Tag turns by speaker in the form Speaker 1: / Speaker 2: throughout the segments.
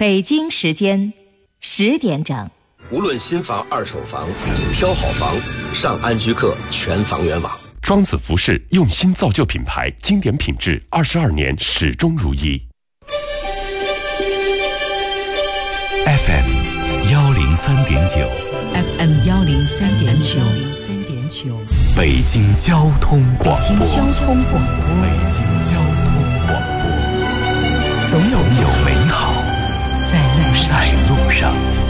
Speaker 1: 北京时间10点整。
Speaker 2: 无论新房、二手房，挑好房，上安居客全房源网。
Speaker 3: 庄子服饰用心造就品牌，经典品质，22年始终如一。
Speaker 4: FM 103.9
Speaker 5: FM 103.9
Speaker 4: 北京交通广播。
Speaker 5: 北京交通广播，总有美好在路上。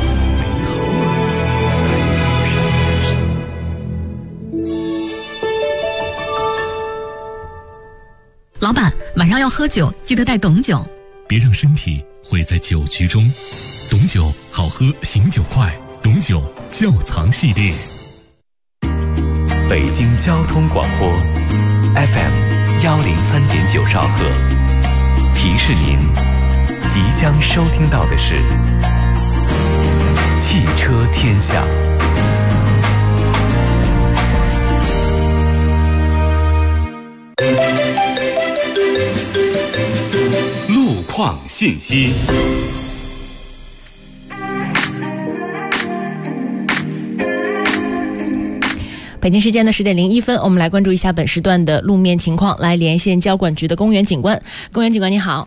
Speaker 6: 老板，晚上要喝酒，记得带董酒。
Speaker 7: 别让身体毁在酒局中。董酒好喝，醒酒快。董酒窖藏系列。
Speaker 4: 北京交通广播 FM 103.9兆赫，提示您即将收听到的是汽车天下。路况信息。
Speaker 8: 北京时间的10点01分，我们来关注一下本时段的路面情况，来连线交管局的公园警官。公园警官你好。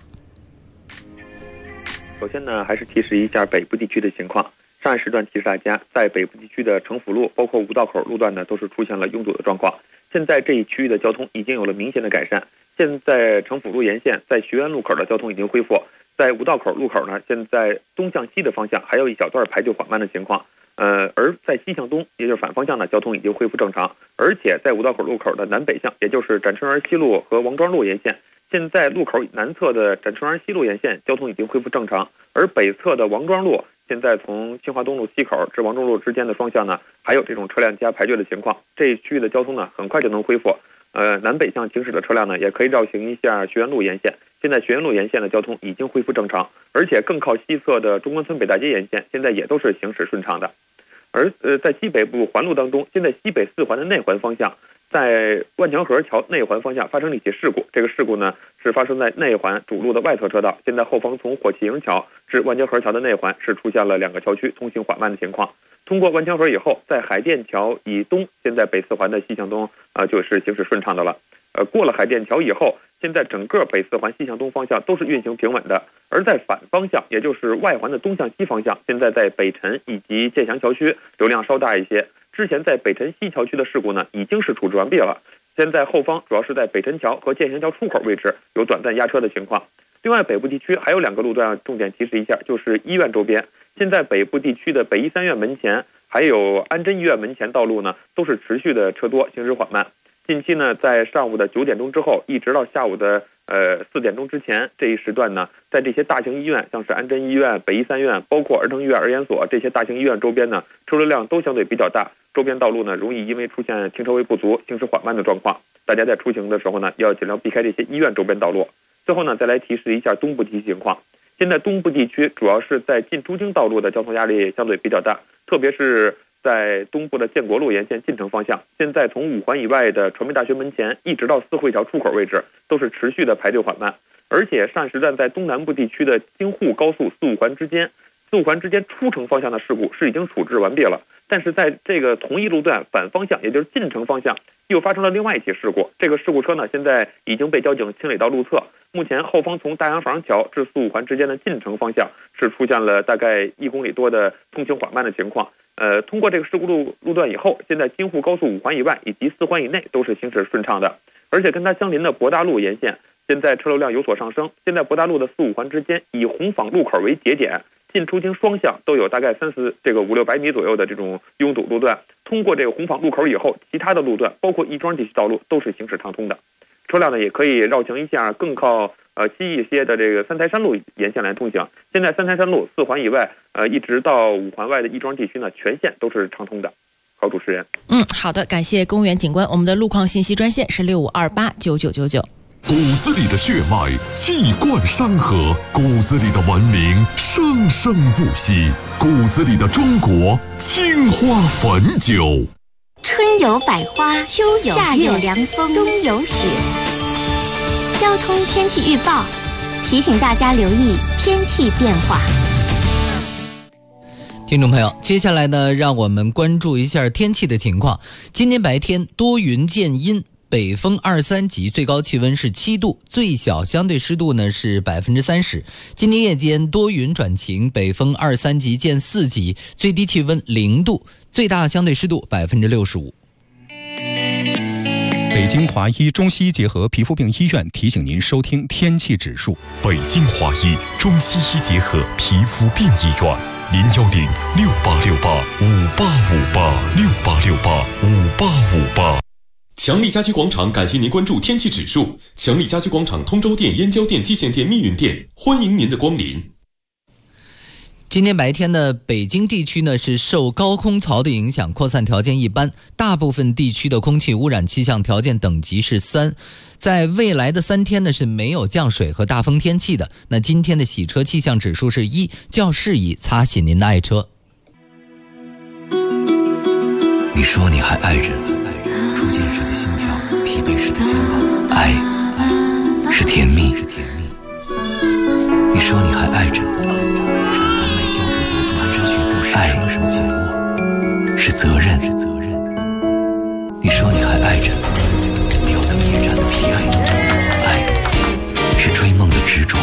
Speaker 9: 首先呢，还是提示一下北部地区的情况。上一时段提示大家，在北部地区的城府路，包括五道口路段呢，都是出现了拥堵的状况。现在这一区域的交通已经有了明显的改善。现在城府路沿线，在学院路口的交通已经恢复，在五道口路口呢，现在东向西的方向还有一小段排队缓慢的情况。而在西向东，也就是反方向呢，交通已经恢复正常。而且在五道口路口的南北向，也就是展春园西路和王庄路沿线，现在路口南侧的展春园西路沿线交通已经恢复正常。而北侧的王庄路，现在从清华东路西口至王庄路之间的双向呢，还有这种车辆加排队的情况。这一区域的交通呢，很快就能恢复。南北向行驶的车辆呢，也可以绕行一下学院路沿线。现在学院路沿线的交通已经恢复正常，而且更靠西侧的中关村北大街沿线，现在也都是行驶顺畅的。而在西北部环路当中，现在西北4环的内环方向，在万江河桥内环方向发生了一起事故。这个事故呢，是发生在内环主路的外侧车道。现在后方从火器营桥至万江河桥的内环是出现了2个桥区通行缓慢的情况。通过万江河以后，在海淀桥以东，现在北4环的西向东就是行驶顺畅的了。过了海淀桥以后，现在整个北4环西向东方向都是运行平稳的。而在反方向，也就是外环的东向西方向，现在在北辰以及建祥桥区流量稍大一些。之前在北辰西桥区的事故呢，已经是处置完毕了。现在后方主要是在北辰桥和建祥桥出口位置有短暂压车的情况。另外，北部地区还有2个路段重点提示一下，就是医院周边。现在北部地区的北医3院门前还有安贞医院门前道路呢，都是持续的车多，行驶缓慢。近期呢，在上午的9点钟之后，一直到下午的4点钟之前这一时段呢，在这些大型医院，像是安贞医院、北医3院，包括儿童医院、儿研所这些大型医院周边呢，车流量都相对比较大，周边道路呢容易因为出现停车位不足、行驶缓慢的状况。大家在出行的时候呢，要尽量避开这些医院周边道路。最后呢，再来提示一下东部地区情况。现在东部地区主要是在进出京道路的交通压力相对比较大，特别是在东部的建国路沿线进城方向，现在从5环以外的传媒大学门前一直到四惠桥出口位置都是持续的排队缓慢。而且上一时段在东南部地区的京沪高速4、5环之间出城方向的事故是已经处置完毕了，但是在这个同一路段反方向，也就是进城方向又发生了另外一起事故。这个事故车呢，现在已经被交警清理到路侧。目前后方从大洋房桥至4、5环之间的进城方向是出现了大概1公里多的通行缓慢的情况。通过这个事故路段以后，现在京沪高速5环以外以及4环以内都是行驶顺畅的。而且跟它相邻的博大路沿线，现在车流量有所上升。现在博大路的4、5环之间以红坊路口为节点，进出京双向都有大概500-600米左右的这种拥堵路段。通过这个红坊路口以后，其他的路段包括亦庄地区道路都是行驶畅通的。车辆呢也可以绕行一下更靠西一些的这个三台山路沿线来通行。现在三台山路4环以外一直到5环外的亦庄地区呢，全线都是畅通的。好，主持人。
Speaker 8: 好的，感谢公园警官。我们的路况信息专线是65289999。
Speaker 10: 骨子里的血脉气贯山河，骨子里的文明生生不息，骨子里的中国青花汾酒。
Speaker 11: 春有百花，秋有夏有凉风，冬有雪。交通天气预报提醒大家留意天气变化。
Speaker 12: 听众朋友，接下来呢，让我们关注一下天气的情况。今天白天多云见阴，北风2、3级，最高气温是7度，最小相对湿度呢是30%。今天夜间多云转晴，北风2、3级见4级，最低气温0度，最大相对湿度65%。
Speaker 13: 北京华医中西医结合皮肤病医院提醒您收听天气指数。
Speaker 3: 北京华医中西医结合皮肤病医院，0106868585868685858。强力家居广场感谢您关注天气指数。强力家居广场通州店、燕郊店、蓟县店、密云店，欢迎您的光临。
Speaker 12: 今天白天呢，北京地区呢是受高空槽的影响，扩散条件一般，大部分地区的空气污染气象条件等级是3。在未来的3天呢是没有降水和大风天气的。那今天的洗车气象指数是1，较适宜擦洗您的爱车。
Speaker 4: 你说你还爱人，初见时的心跳，疲惫时的心跳，爱是甜蜜。你说你还爱人，爱是责任。你说你还爱着吊灯夜战的疲惫，爱是追梦的执着。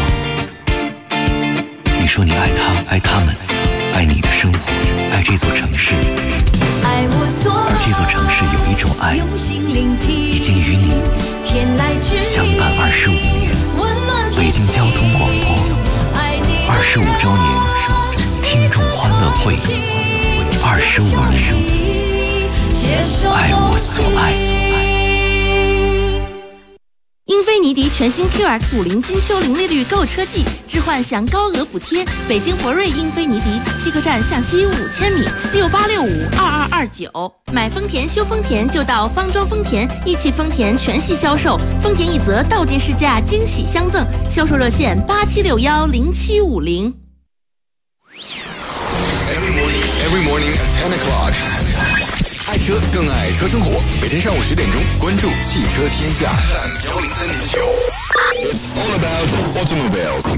Speaker 4: 你说你爱他，爱他们，爱你的生活，爱这座城市。而这座城市有一种爱，已经与你相伴25年。北京交通广播25周年听众欢乐会，25年，爱我所爱。
Speaker 14: 英菲尼迪全新 QX50金秋零利率购车季，置换享高额补贴。北京博瑞英菲尼迪西客站向西5000米，68652229。买丰田修丰田就到方庄丰田，一汽丰田全系销售，丰田一泽到店试驾惊喜相赠，销售热线87610750。
Speaker 15: Every morning at 10 o'clock. 爱车更爱车生活，每天上午10点钟，关注汽车天下。103.9 It's all about automobiles.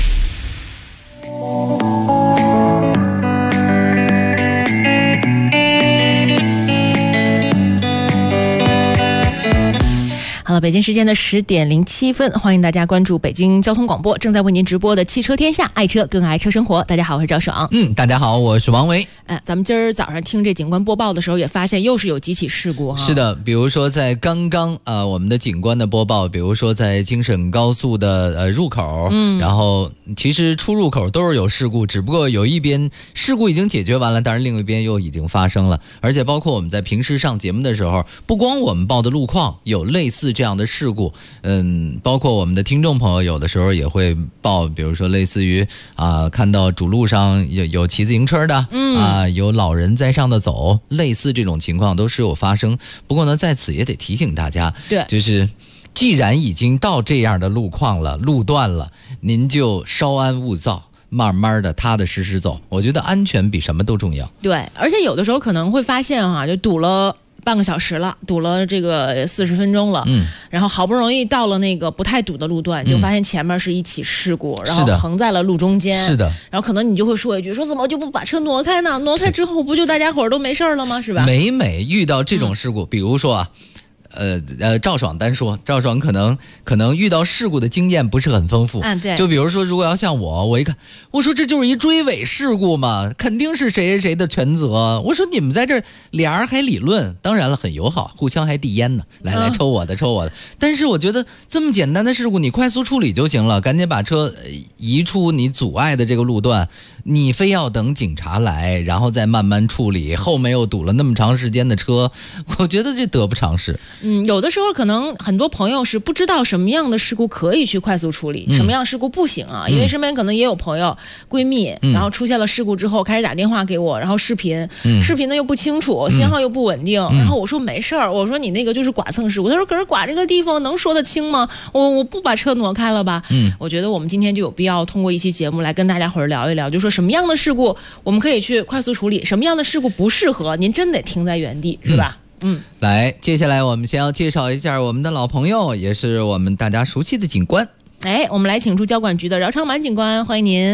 Speaker 8: 好了，北京时间的10点07分，欢迎大家关注北京交通广播正在为您直播的汽车天下，爱车更爱车生活。大家好，我是赵爽。
Speaker 12: 大家好，我是王维。
Speaker 8: 咱们今儿早上听这警官播报的时候，也发现又是有几起事故哈。
Speaker 12: 是的，比如说在刚刚我们的警官的播报，比如说在京沈高速的入口，然后其实出入口都是有事故，只不过有一边事故已经解决完了，但是另一边又已经发生了。而且包括我们在平时上节目的时候，不光我们报的路况有类似这样的事故，包括我们的听众朋友有的时候也会报，比如说类似于看到主路上有骑自行车的，有老人在上的走，类似这种情况都是有发生。不过呢，在此也得提醒大家，
Speaker 8: 对，
Speaker 12: 就是既然已经到这样的路况了、路段了，您就稍安勿躁，慢慢的踏踏实实走。我觉得安全比什么都重要。
Speaker 8: 对，而且有的时候可能会发现就堵了半个小时了，堵了这个40分钟了，然后好不容易到了那个不太堵的路段，就发现前面是一起事故，然后横在了路中间。
Speaker 12: 是的，
Speaker 8: 然后可能你就会说一句，说怎么就不把车挪开呢？挪开之后不就大家伙都没事了吗？是吧？
Speaker 12: 每遇到这种事故，比如说赵爽单说，赵爽可能遇到事故的经验不是很丰富，
Speaker 8: 对，
Speaker 12: 就比如说如果要像我一看，我说这就是一追尾事故嘛，肯定是谁的全责。我说你们在这俩人还理论，当然了很友好，互相还递烟呢，来抽我的。但是我觉得这么简单的事故，你快速处理就行了，赶紧把车移出你阻碍的这个路段，你非要等警察来，然后再慢慢处理，后面又堵了那么长时间的车，我觉得这得不偿失。
Speaker 8: 有的时候可能很多朋友是不知道什么样的事故可以去快速处理，什么样的事故不行啊？因为身边可能也有朋友、闺蜜，然后出现了事故之后开始打电话给我，然后视频呢又不清楚，信号又不稳定，然后我说没事儿，我说你那个就是剐蹭事故，他说可是剐这个地方能说得清吗？我不把车挪开了吧？我觉得我们今天就有必要通过一期节目来跟大家伙儿聊一聊，就说什么样的事故我们可以去快速处理，什么样的事故不适合，您真得停在原地，是吧？
Speaker 12: 来，接下来我们先要介绍一下我们的老朋友，也是我们大家熟悉的警官。
Speaker 8: 我们来请出交管局的饶昌满警官，欢迎您。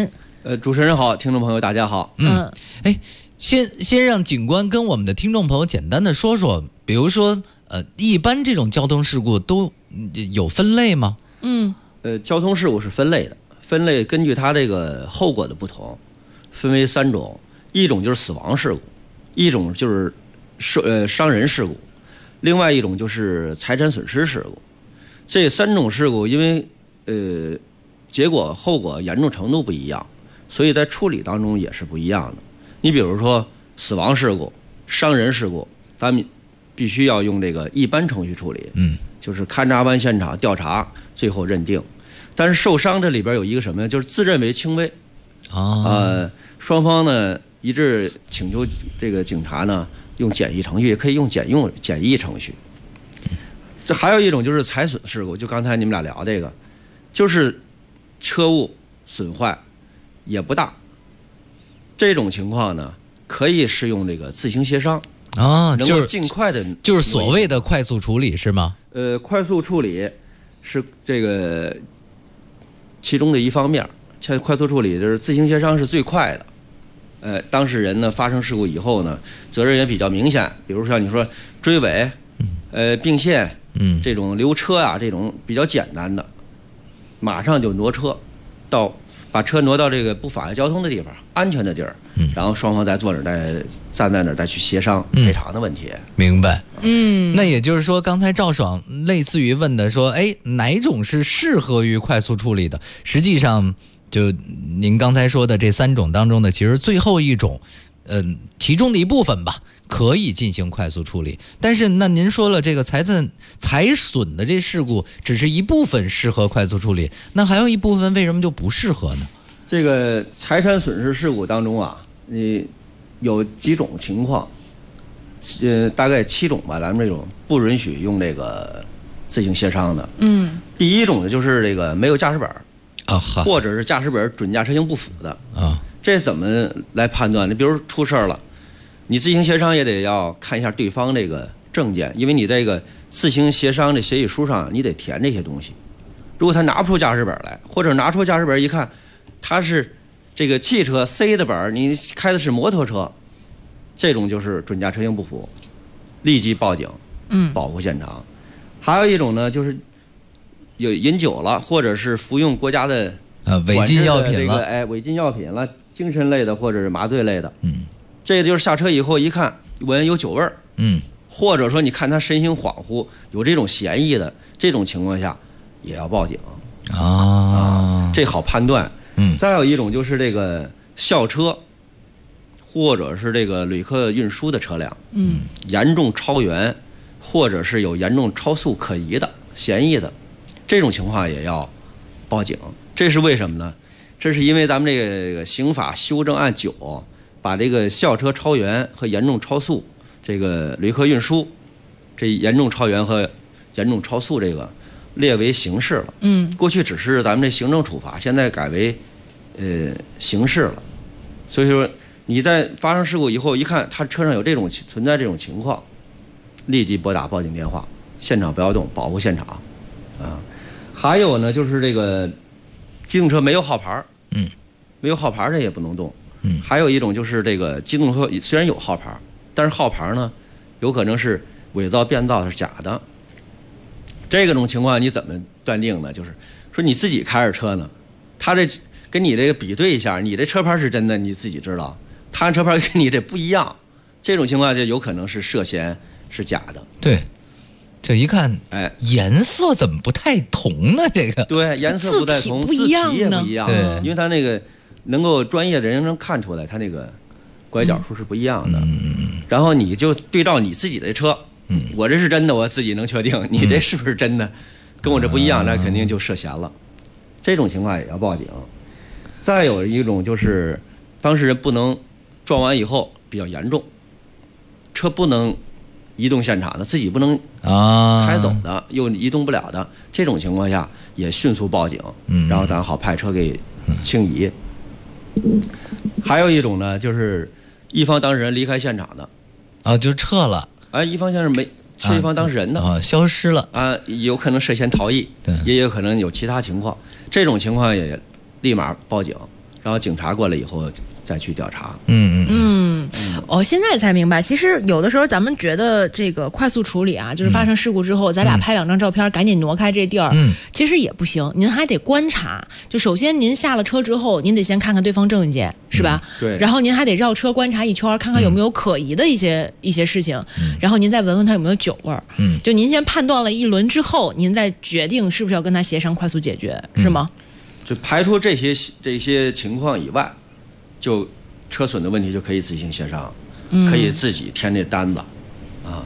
Speaker 16: 主持人好，听众朋友大家好。
Speaker 12: 先让警官跟我们的听众朋友简单的说说，比如说一般这种交通事故都有分类吗？
Speaker 16: 交通事故是分类的，分类根据它这个后果的不同，分为3种，一种就是死亡事故，一种就是伤人事故，另外一种就是财产损失事故。这3种事故因为结果后果严重程度不一样，所以在处理当中也是不一样的。你比如说死亡事故、伤人事故，咱们必须要用这个一般程序处理，就是勘察完现场调查，最后认定。但是受伤这里边有一个什么呢？就是自认为轻微双方呢一致请求这个警察呢用简易程序，也可以用简易程序。这还有一种就是财损事故，就刚才你们俩聊这个，就是车物损坏也不大，这种情况呢可以适用这个自行协商能够尽快的，
Speaker 12: 就是所谓的快速处理是吗？
Speaker 16: 快速处理是这个其中的一方面，快速处理就是自行协商是最快的。当事人呢发生事故以后呢，责任也比较明显，比如说你说追尾，并线，这种留车啊，这种比较简单的，马上就挪车，把车挪到这个不妨碍交通的地方，安全的地儿，然后双方再坐那儿，再站在那儿，再去协商赔偿的问题。
Speaker 12: 明白。那也就是说，刚才赵爽类似于问的说，哪种是适合于快速处理的？实际上，就您刚才说的这3种当中的，其实最后一种，其中的一部分吧，可以进行快速处理。但是那您说了，这个财损的这事故只是一部分适合快速处理，那还有一部分为什么就不适合呢？
Speaker 16: 这个财产损失事故当中啊，有几种情况，大概7种吧，咱们这种不允许用这个自行协商的。第一种呢就是这个没有驾驶本或者是驾驶本准驾车型不符的这怎么来判断呢？比如出事了，你自行协商也得要看一下对方这个证件，因为你这个自行协商的协议书上你得填这些东西。如果他拿不出驾驶本来，或者拿出驾驶本一看他是这个汽车 C 的本，你开的是摩托车，这种就是准驾车型不符，立即报警，保护现场。还有一种呢，就是有饮酒了，或者是服用国家的
Speaker 12: 违禁药品了，
Speaker 16: 违禁药品了，精神类的或者是麻醉类的，这个就是下车以后一看闻有酒味儿，或者说你看他身形恍惚，有这种嫌疑的，这种情况下也要报警这好判断。再有一种就是这个校车或者是这个旅客运输的车辆，严重超员或者是有严重超速可疑的嫌疑的，这种情况也要报警。这是为什么呢？这是因为咱们这个刑法修正案9把这个校车超员和严重超速，这个旅客运输这严重超员和严重超速这个列为刑事了。过去只是咱们这行政处罚，现在改为刑事了。所以说你在发生事故以后一看他车上有存在这种情况，立即拨打报警电话，现场不要动，保护现场还有呢就是这个机动车没有号牌，没有号牌这也不能动。还有一种就是这个机动车虽然有号牌，但是号牌呢有可能是伪造变造，是假的。这种情况你怎么断定呢？就是说你自己开着车呢，他这跟你这个比对一下，你的车牌是真的，你自己知道，他车牌跟你这不一样，这种情况就有可能是涉嫌是假的。
Speaker 12: 对，这一看，颜色怎么不太同呢？这个
Speaker 16: 对，颜色不太同，字体也不一样，
Speaker 12: 对，
Speaker 16: 因为他那个能够专业的人能看出来，他那个拐角数是不一样的。然后你就对照你自己的车，我这是真的，我自己能确定，你这是不是真的，跟我这不一样，那肯定就涉嫌了。这种情况也要报警。再有一种就是当事人不能撞完以后比较严重，车不能移动现场的，自己不能开走的，又移动不了的，这种情况下也迅速报警，然后咱好派车给清移。还有一种呢，就是一方当事人离开现场的，
Speaker 12: 就撤了，
Speaker 16: 一方像是没是一方当事人的
Speaker 12: 消失了
Speaker 16: 有可能涉嫌逃逸，也有可能有其他情况，这种情况也立马报警，然然后警察过来以后再去调查。
Speaker 8: 现在才明白，其实有的时候咱们觉得这个快速处理啊，就是发生事故之后，咱俩拍2张照片，赶紧挪开这地儿，其实也不行，您还得观察。就首先您下了车之后，您得先看看对方证件，是吧？
Speaker 16: 对。
Speaker 8: 然后您还得绕车观察一圈，看看有没有可疑的一些事情，然后您再闻闻他有没有酒味儿。就您先判断了一轮之后，您再决定是不是要跟他协商快速解决，是吗？
Speaker 16: 就排除这些情况以外，就车损的问题就可以自行协商，可以自己填这单子啊。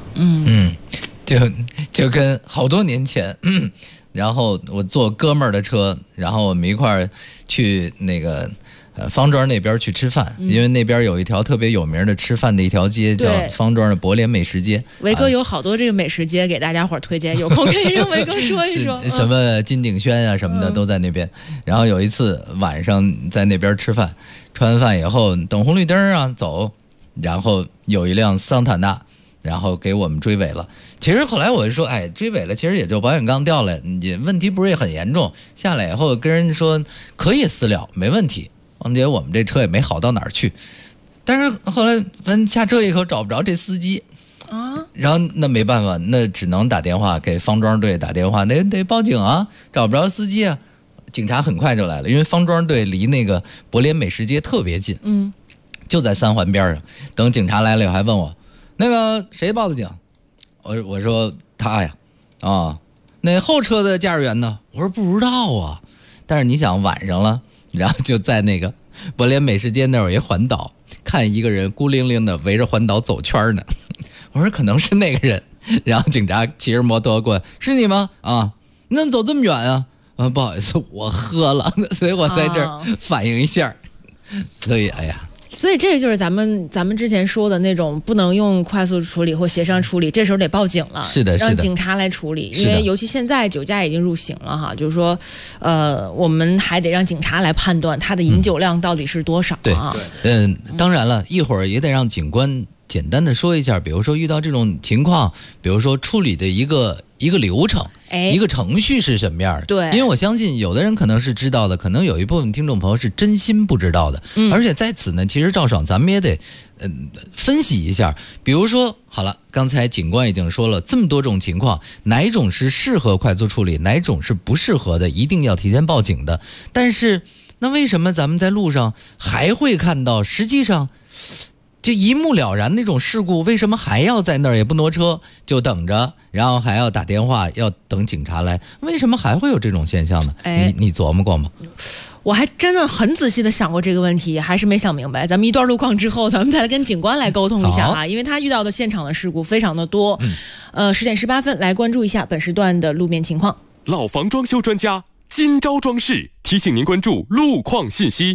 Speaker 12: 就跟好多年前，然后我坐哥们儿的车，然后我们一块儿去那个方庄那边去吃饭，因为那边有一条特别有名的吃饭的一条街，叫方庄的博联美食街。
Speaker 8: 维哥有好多这个美食街给大家伙推荐，有空可以让维哥说一说。
Speaker 12: 什么金鼎轩啊什么的都在那边。然后有一次晚上在那边吃饭，吃完饭以后等红绿灯啊走，然后有一辆桑塔纳，然后给我们追尾了。其实后来我就说，追尾了，其实也就保险杠掉了，也问题不是也很严重。下来以后跟人说可以私了，没问题。况且我们这车也没好到哪儿去，但是后来反正下车以后找不着这司机啊，然后那没办法，那只能打电话给方庄队打电话，得报警啊，找不着司机啊。警察很快就来了，因为方庄队离那个博联美食街特别近，就在3环边上。等警察来了以后还问我，那个谁报的警？我说他呀，那后车的驾驶员呢？我说不知道啊。但是你想晚上了。然后就在那个博联美食街那儿有一环岛，看一个人孤零零的围着环岛走圈呢。我说可能是那个人，然后警察骑着摩托过来，是你吗？你怎么走这么远啊？不好意思，我喝了，所以我在这儿反映一下。所以
Speaker 8: 所以这个就是咱们之前说的那种不能用快速处理或协商处理，这时候得报警了，
Speaker 12: 是的，
Speaker 8: 让警察来处理，因为尤其现在酒驾已经入刑了哈，就是说，我们还得让警察来判断他的饮酒量到底是多少啊。
Speaker 12: 当然了，一会儿也得让警官简单的说一下，比如说遇到这种情况，比如说处理的一个流程。一个程序是什么样的？
Speaker 8: 对，
Speaker 12: 因为我相信有的人可能是知道的，可能有一部分听众朋友是真心不知道的。而且在此呢，其实赵爽咱们也得分析一下。比如说，好了，刚才警官已经说了这么多种情况，哪一种是适合快速处理，哪一种是不适合的，一定要提前报警的。但是，那为什么咱们在路上还会看到，实际上就一目了然那种事故，为什么还要在那儿也不挪车就等着，然后还要打电话要等警察来？为什么还会有这种现象呢？你琢磨过吗？
Speaker 8: 我还真的很仔细的想过这个问题，还是没想明白。咱们一段路况之后，咱们再来跟警官来沟通一下啊，因为他遇到的现场的事故非常的多。10点18分来关注一下本时段的路面情况。
Speaker 3: 老房装修专家今朝装饰提醒您关注路况信息。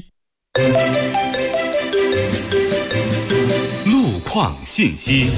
Speaker 3: 路况信息。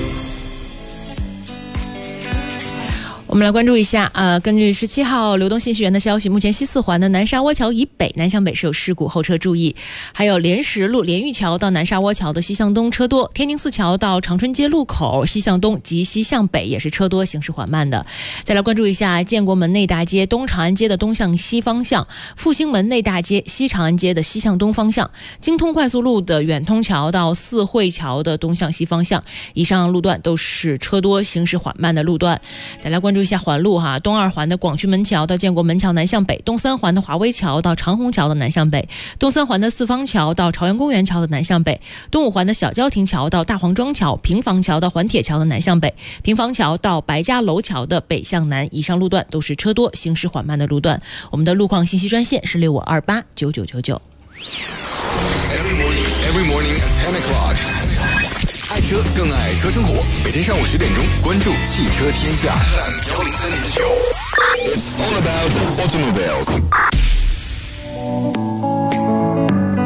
Speaker 8: 我们来关注一下，根据17号流动信息源的消息，目前西4环的南沙窝桥以北南向北是有事故，后车注意。还有莲石路莲玉桥到南沙窝桥的西向东车多，天宁寺桥到长春街路口西向东及西向北也是车多，行驶缓慢的。再来关注一下建国门内大街东长安街的东向西方向，复兴门内大街西长安街的西向东方向，京通快速路的远通桥到四惠桥的东向西方向，以上路段都是车多，行驶缓慢的路段。再来关注一下环路哈，东2环的广渠门桥到建国门桥南向北，东3环的华威桥到长虹桥的南向北，东3环的四方桥到朝阳公园桥的南向北，东5环的小交亭桥到大黄庄桥，平房桥到环铁桥的南向北，平房桥到白家楼桥的北向南，以上路段都是车多，行驶缓慢的路段。我们的路况信息专线是65289999。
Speaker 15: Every morning at 10 o'clock. 爱车更爱车生活，每天上午10点钟，关注汽车天下。103.9 It's all about automobiles.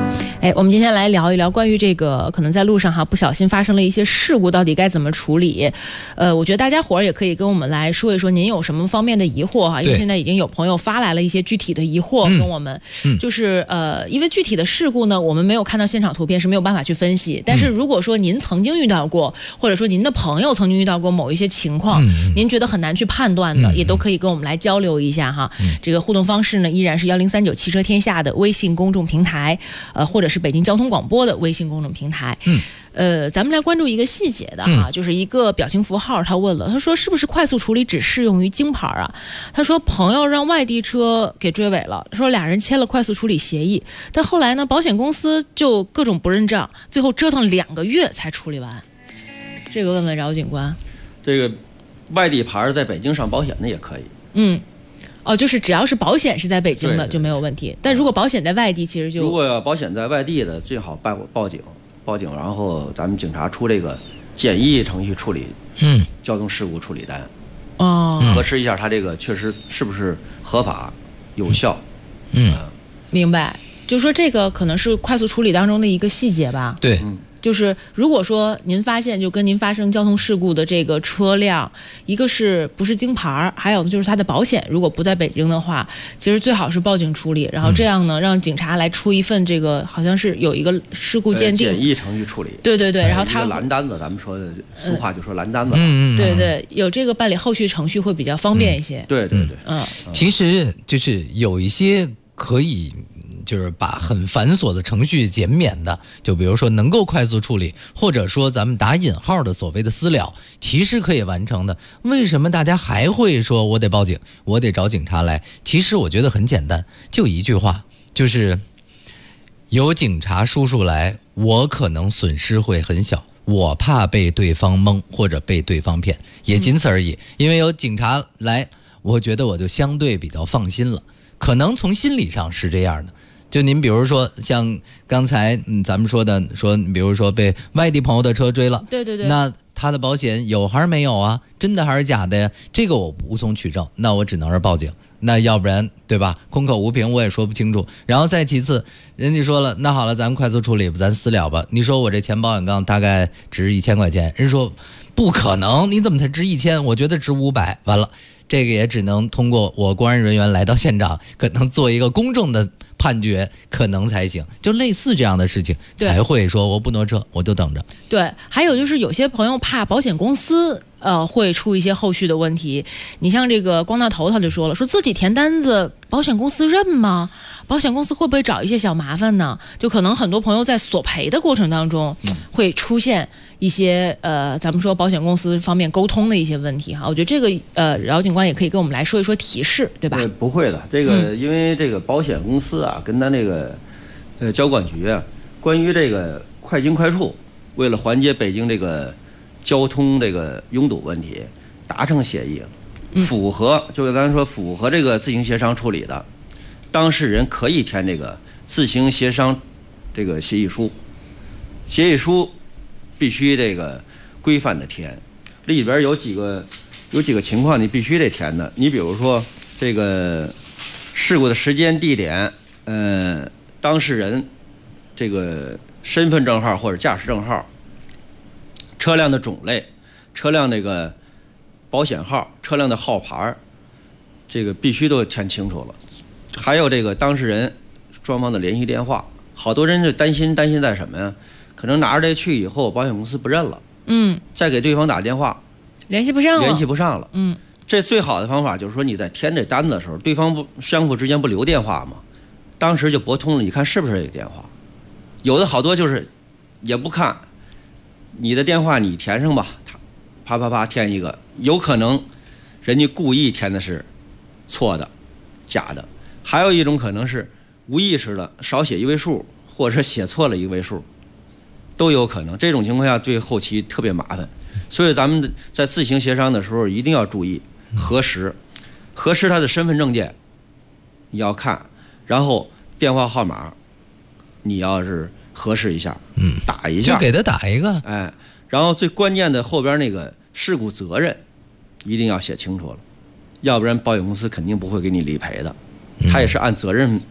Speaker 8: 我们今天来聊一聊关于这个可能在路上不小心发生了一些事故，到底该怎么处理？我觉得大家伙儿也可以跟我们来说一说，您有什么方面的疑惑因为现在已经有朋友发来了一些具体的疑惑跟我们，就是因为具体的事故呢，我们没有看到现场图片是没有办法去分析。但是如果说您曾经遇到过，或者说您的朋友曾经遇到过某一些情况，您觉得很难去判断的，也都可以跟我们来交流一下哈。这个互动方式呢，依然是1039汽车天下的微信公众平台，或者是北京交通广播的微信公众平台。咱们来关注一个细节的就是一个表情符号，他问了，他说是不是快速处理只适用于京牌啊？他说朋友让外地车给追尾了，说俩人签了快速处理协议，但后来呢，保险公司就各种不认账，最后折腾2个月才处理完。这个问问饶警官。
Speaker 16: 这个外地牌在北京上保险的也可以。
Speaker 8: 就是只要是保险是在北京的就没有问题，但如果保险在外地，其实就
Speaker 16: 如果要保险在外地的，最好报警，然后咱们警察出这个简易程序处理，交通事故处理单，核实一下他这个确实是不是合法有效。
Speaker 8: 明白，就说这个可能是快速处理当中的一个细节吧。
Speaker 12: 对。
Speaker 8: 就是如果说您发现就跟您发生交通事故的这个车辆，一个是不是京牌，还有就是它的保险如果不在北京的话，其实最好是报警处理，然后这样呢，让警察来出一份这个好像是有一个事故鉴定
Speaker 16: 简易程序处理。
Speaker 8: 对，然后他
Speaker 16: 蓝单子，咱们说的俗话就说蓝单子。
Speaker 8: 对，有这个办理后续程序会比较方便一些。
Speaker 16: 对。
Speaker 12: 其实就是有一些可以。就是把很繁琐的程序减免的，就比如说能够快速处理，或者说咱们打引号的所谓的私了，其实可以完成的。为什么大家还会说我得报警，我得找警察来？其实我觉得很简单，就一句话，就是有警察叔叔来，我可能损失会很小，我怕被对方蒙或者被对方骗，也仅此而已。因为有警察来，我觉得我就相对比较放心了，可能从心理上是这样的。就您比如说像刚才咱们说的，说比如说被外地朋友的车追了，
Speaker 8: 对，
Speaker 12: 那他的保险有还是没有啊？真的还是假的呀？这个我无从取证，那我只能是报警。那要不然对吧？空口无凭我也说不清楚。然后再其次，人家说了，那好了，咱们快速处理吧，咱私了吧。你说我这前保险杠大概值1000块钱，人说不可能，你怎么才值1000？我觉得值500。完了，这个也只能通过我公安人员来到现场，可能做一个公正的判决，可能才行。就类似这样的事情才会说我不挪车，我就等着。
Speaker 8: 对，还有就是有些朋友怕保险公司会出一些后续的问题。你像这个光大头他就说了，说自己填单子保险公司认吗？保险公司会不会找一些小麻烦呢？就可能很多朋友在索赔的过程当中会出现一些咱们说保险公司方面沟通的一些问题哈。我觉得这个饶警官也可以跟我们来说一说提示，对吧？
Speaker 16: 不会的，这个因为这个保险公司啊跟咱这个交管局啊，关于这个快进快出，为了缓解北京这个交通这个拥堵问题，达成协议了，符合就是咱说符合这个自行协商处理的，当事人可以填这个自行协商这个协议书，协议书必须这个规范的填，里边有几个情况你必须得填的。你比如说这个事故的时间地点，当事人这个身份证号或者驾驶证号，车辆的种类，车辆这个保险号，车辆的号牌，这个必须都填清楚了。还有这个当事人双方的联系电话，好多人就担心在什么呀？可能拿着这去以后，保险公司不认了，再给对方打电话，
Speaker 8: 联系不上了，
Speaker 16: 这最好的方法就是说你在填这单子的时候，对方相互之间不留电话吗？当时就拨通了，你看是不是有电话？有的好多就是也不看你的电话，你填上吧，他啪填一个，有可能人家故意填的是错的、假的。还有一种可能是无意识的少写1位数，或者是写错了1位数，都有可能。这种情况下对后期特别麻烦，所以咱们在自行协商的时候一定要注意核实他的身份证件，你要看，然后电话号码你要是核实一下，打一下，
Speaker 12: 就给他打一个，
Speaker 16: 然后最关键的后边那个事故责任一定要写清楚了，要不然保险公司肯定不会给你理赔的。他也是按责任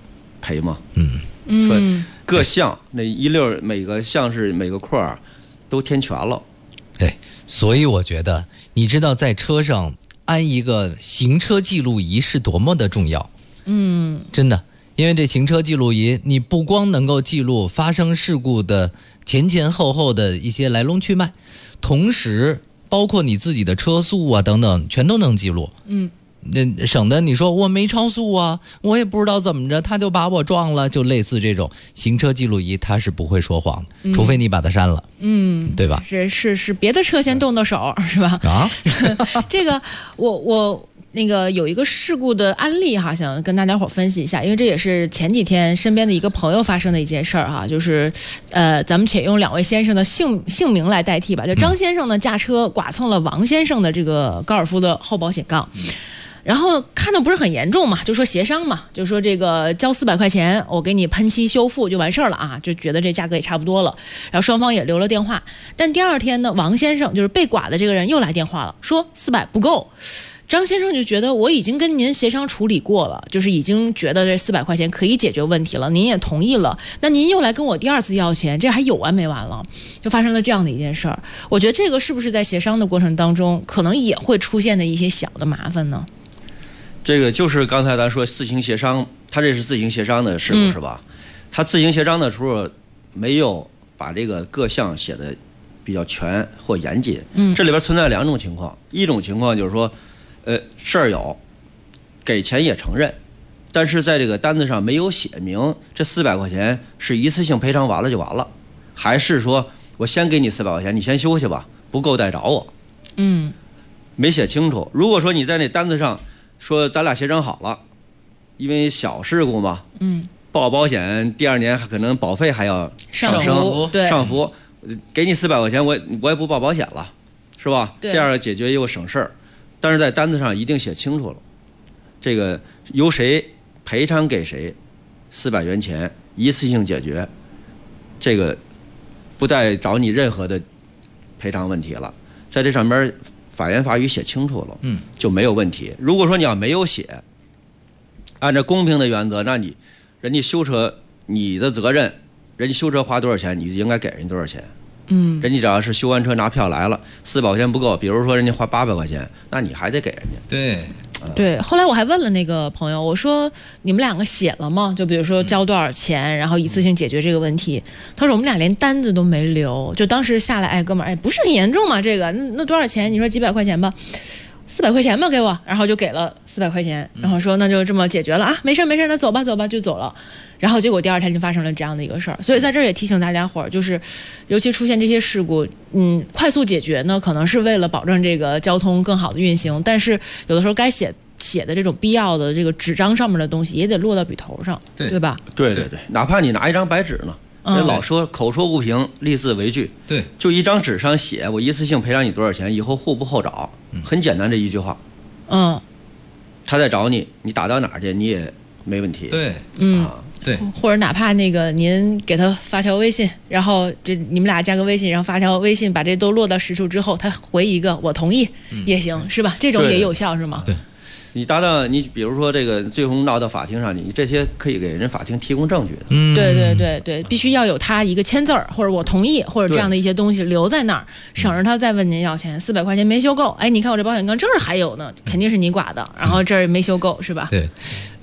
Speaker 16: 赔吗？所以各项那一溜每个项是每个块儿都填全了。
Speaker 12: 对，所以我觉得，你知道在车上安一个行车记录仪是多么的重要。真的，因为这行车记录仪，你不光能够记录发生事故的前前后后的一些来龙去脉，同时包括你自己的车速啊等等，全都能记录。那省得你说我没超速啊，我也不知道怎么着，他就把我撞了，就类似这种行车记录仪，它是不会说谎的，除非你把它删了，对吧？
Speaker 8: 是别的车先动的手，是吧？啊，这个我那个有一个事故的案例哈，想跟大家伙分析一下，因为这也是前几天身边的一个朋友发生的一件事儿哈，就是咱们且用2位先生的姓名来代替吧，就张先生呢驾车剐蹭了王先生的这个高尔夫的后保险杠。然后看到不是很严重嘛，就说协商嘛，就说这个交400块钱，我给你喷漆修复就完事儿了啊，就觉得这价格也差不多了。然后双方也留了电话，但第二天呢，王先生就是被剐的这个人又来电话了，说400不够。张先生就觉得我已经跟您协商处理过了，就是已经觉得这400块钱可以解决问题了，您也同意了，那您又来跟我第二次要钱，这还有完没完了？就发生了这样的一件事儿。我觉得这个是不是在协商的过程当中，可能也会出现的一些小的麻烦呢？
Speaker 16: 这个就是刚才咱说自行协商，他这是自行协商的事故是吧？他自行协商的时候没有把这个各项写的比较全或严谨。这里边存在2种情况，一种情况就是说，事儿有，给钱也承认，但是在这个单子上没有写明这400块钱是一次性赔偿完了就完了，还是说我先给你400块钱，你先休息吧，不够再找我。没写清楚。如果说你在那单子上说咱俩协商好了，因为小事故嘛，报保险第2年可能保费还要上浮，给你400块钱，我也不报保险了，是吧？这样解决又省事儿。但是在单子上一定写清楚了，这个由谁赔偿给谁，400元钱一次性解决，这个不再找你任何的赔偿问题了，在这上面法言法语写清楚了，就没有问题。如果说你要没有写，按照公平的原则，那人家修车你的责任，人家修车花多少钱，你应该给人家多少钱。人家只要是修完车拿票来了，400块钱不够，比如说人家花800块钱，那你还得给人家。
Speaker 8: 对，后来我还问了那个朋友，我说你们2个写了吗？就比如说交多少钱，然后一次性解决这个问题。他说我们俩连单子都没留，就当时下来，哥们儿，不是很严重嘛，这个那多少钱？你说几百块钱吧，400块钱吧给我，然后就给了400块钱，然后说那就这么解决了啊，没事，那走吧就走了。然后结果第2天就发生了这样的一个事儿，所以在这儿也提醒大家伙儿，就是尤其出现这些事故，快速解决呢，可能是为了保证这个交通更好的运行，但是有的时候该写的这种必要的这个纸张上面的东西也得落到笔头上，对吧？
Speaker 16: 对，哪怕你拿一张白纸呢，人老说口说无凭，立字为据，
Speaker 12: 对，
Speaker 16: 就一张纸上写，我一次性赔偿你多少钱，以后户不后找，很简单这一句话，他再找你，你打到哪儿去你也没问题，
Speaker 12: 对，对，
Speaker 8: 或者哪怕那个您给他发条微信，然后就你们俩加个微信，然后发条微信，把这都落到实处之后，他回一个我同意也行，是吧？这种也有效是吗？
Speaker 12: 对。
Speaker 16: 你达到你比如说这个最终闹到法庭上，你这些可以给人法庭提供证据
Speaker 8: 的。对，必须要有他一个签字儿，或者我同意，或者这样的一些东西留在那儿，省着他再问您要钱。400块钱没修够，哎，你看我这保险杠这儿还有呢，肯定是你剐的，然后这儿没修够，是吧？
Speaker 12: 对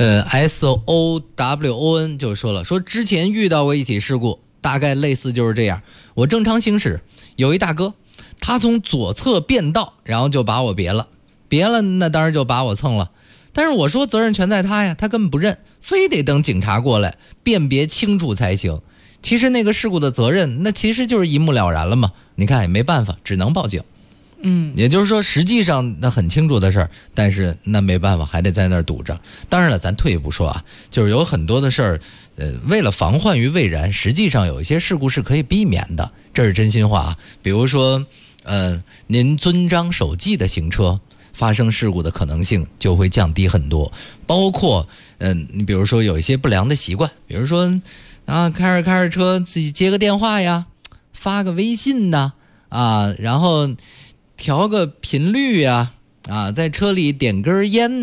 Speaker 12: ，SOWON 就说了，说之前遇到过一起事故，大概类似就是这样，我正常行驶，有一大哥，他从左侧变道，然后就把我别了，那当然就把我蹭了。但是我说责任全在他呀，他根本不认，非得等警察过来辨别清楚才行。其实那个事故的责任，那其实就是一目了然了嘛。你看也没办法，只能报警。也就是说实际上那很清楚的事儿，但是那没办法，还得在那儿堵着。当然了，咱退一步说啊，就是有很多的事儿，为了防患于未然，实际上有一些事故是可以避免的，这是真心话啊。比如说您遵章守纪的行车，发生事故的可能性就会降低很多。包括你比如说有一些不良的习惯，比如说开着车自己接个电话呀，发个微信呐，然后调个频率呀，在车里点根烟呐，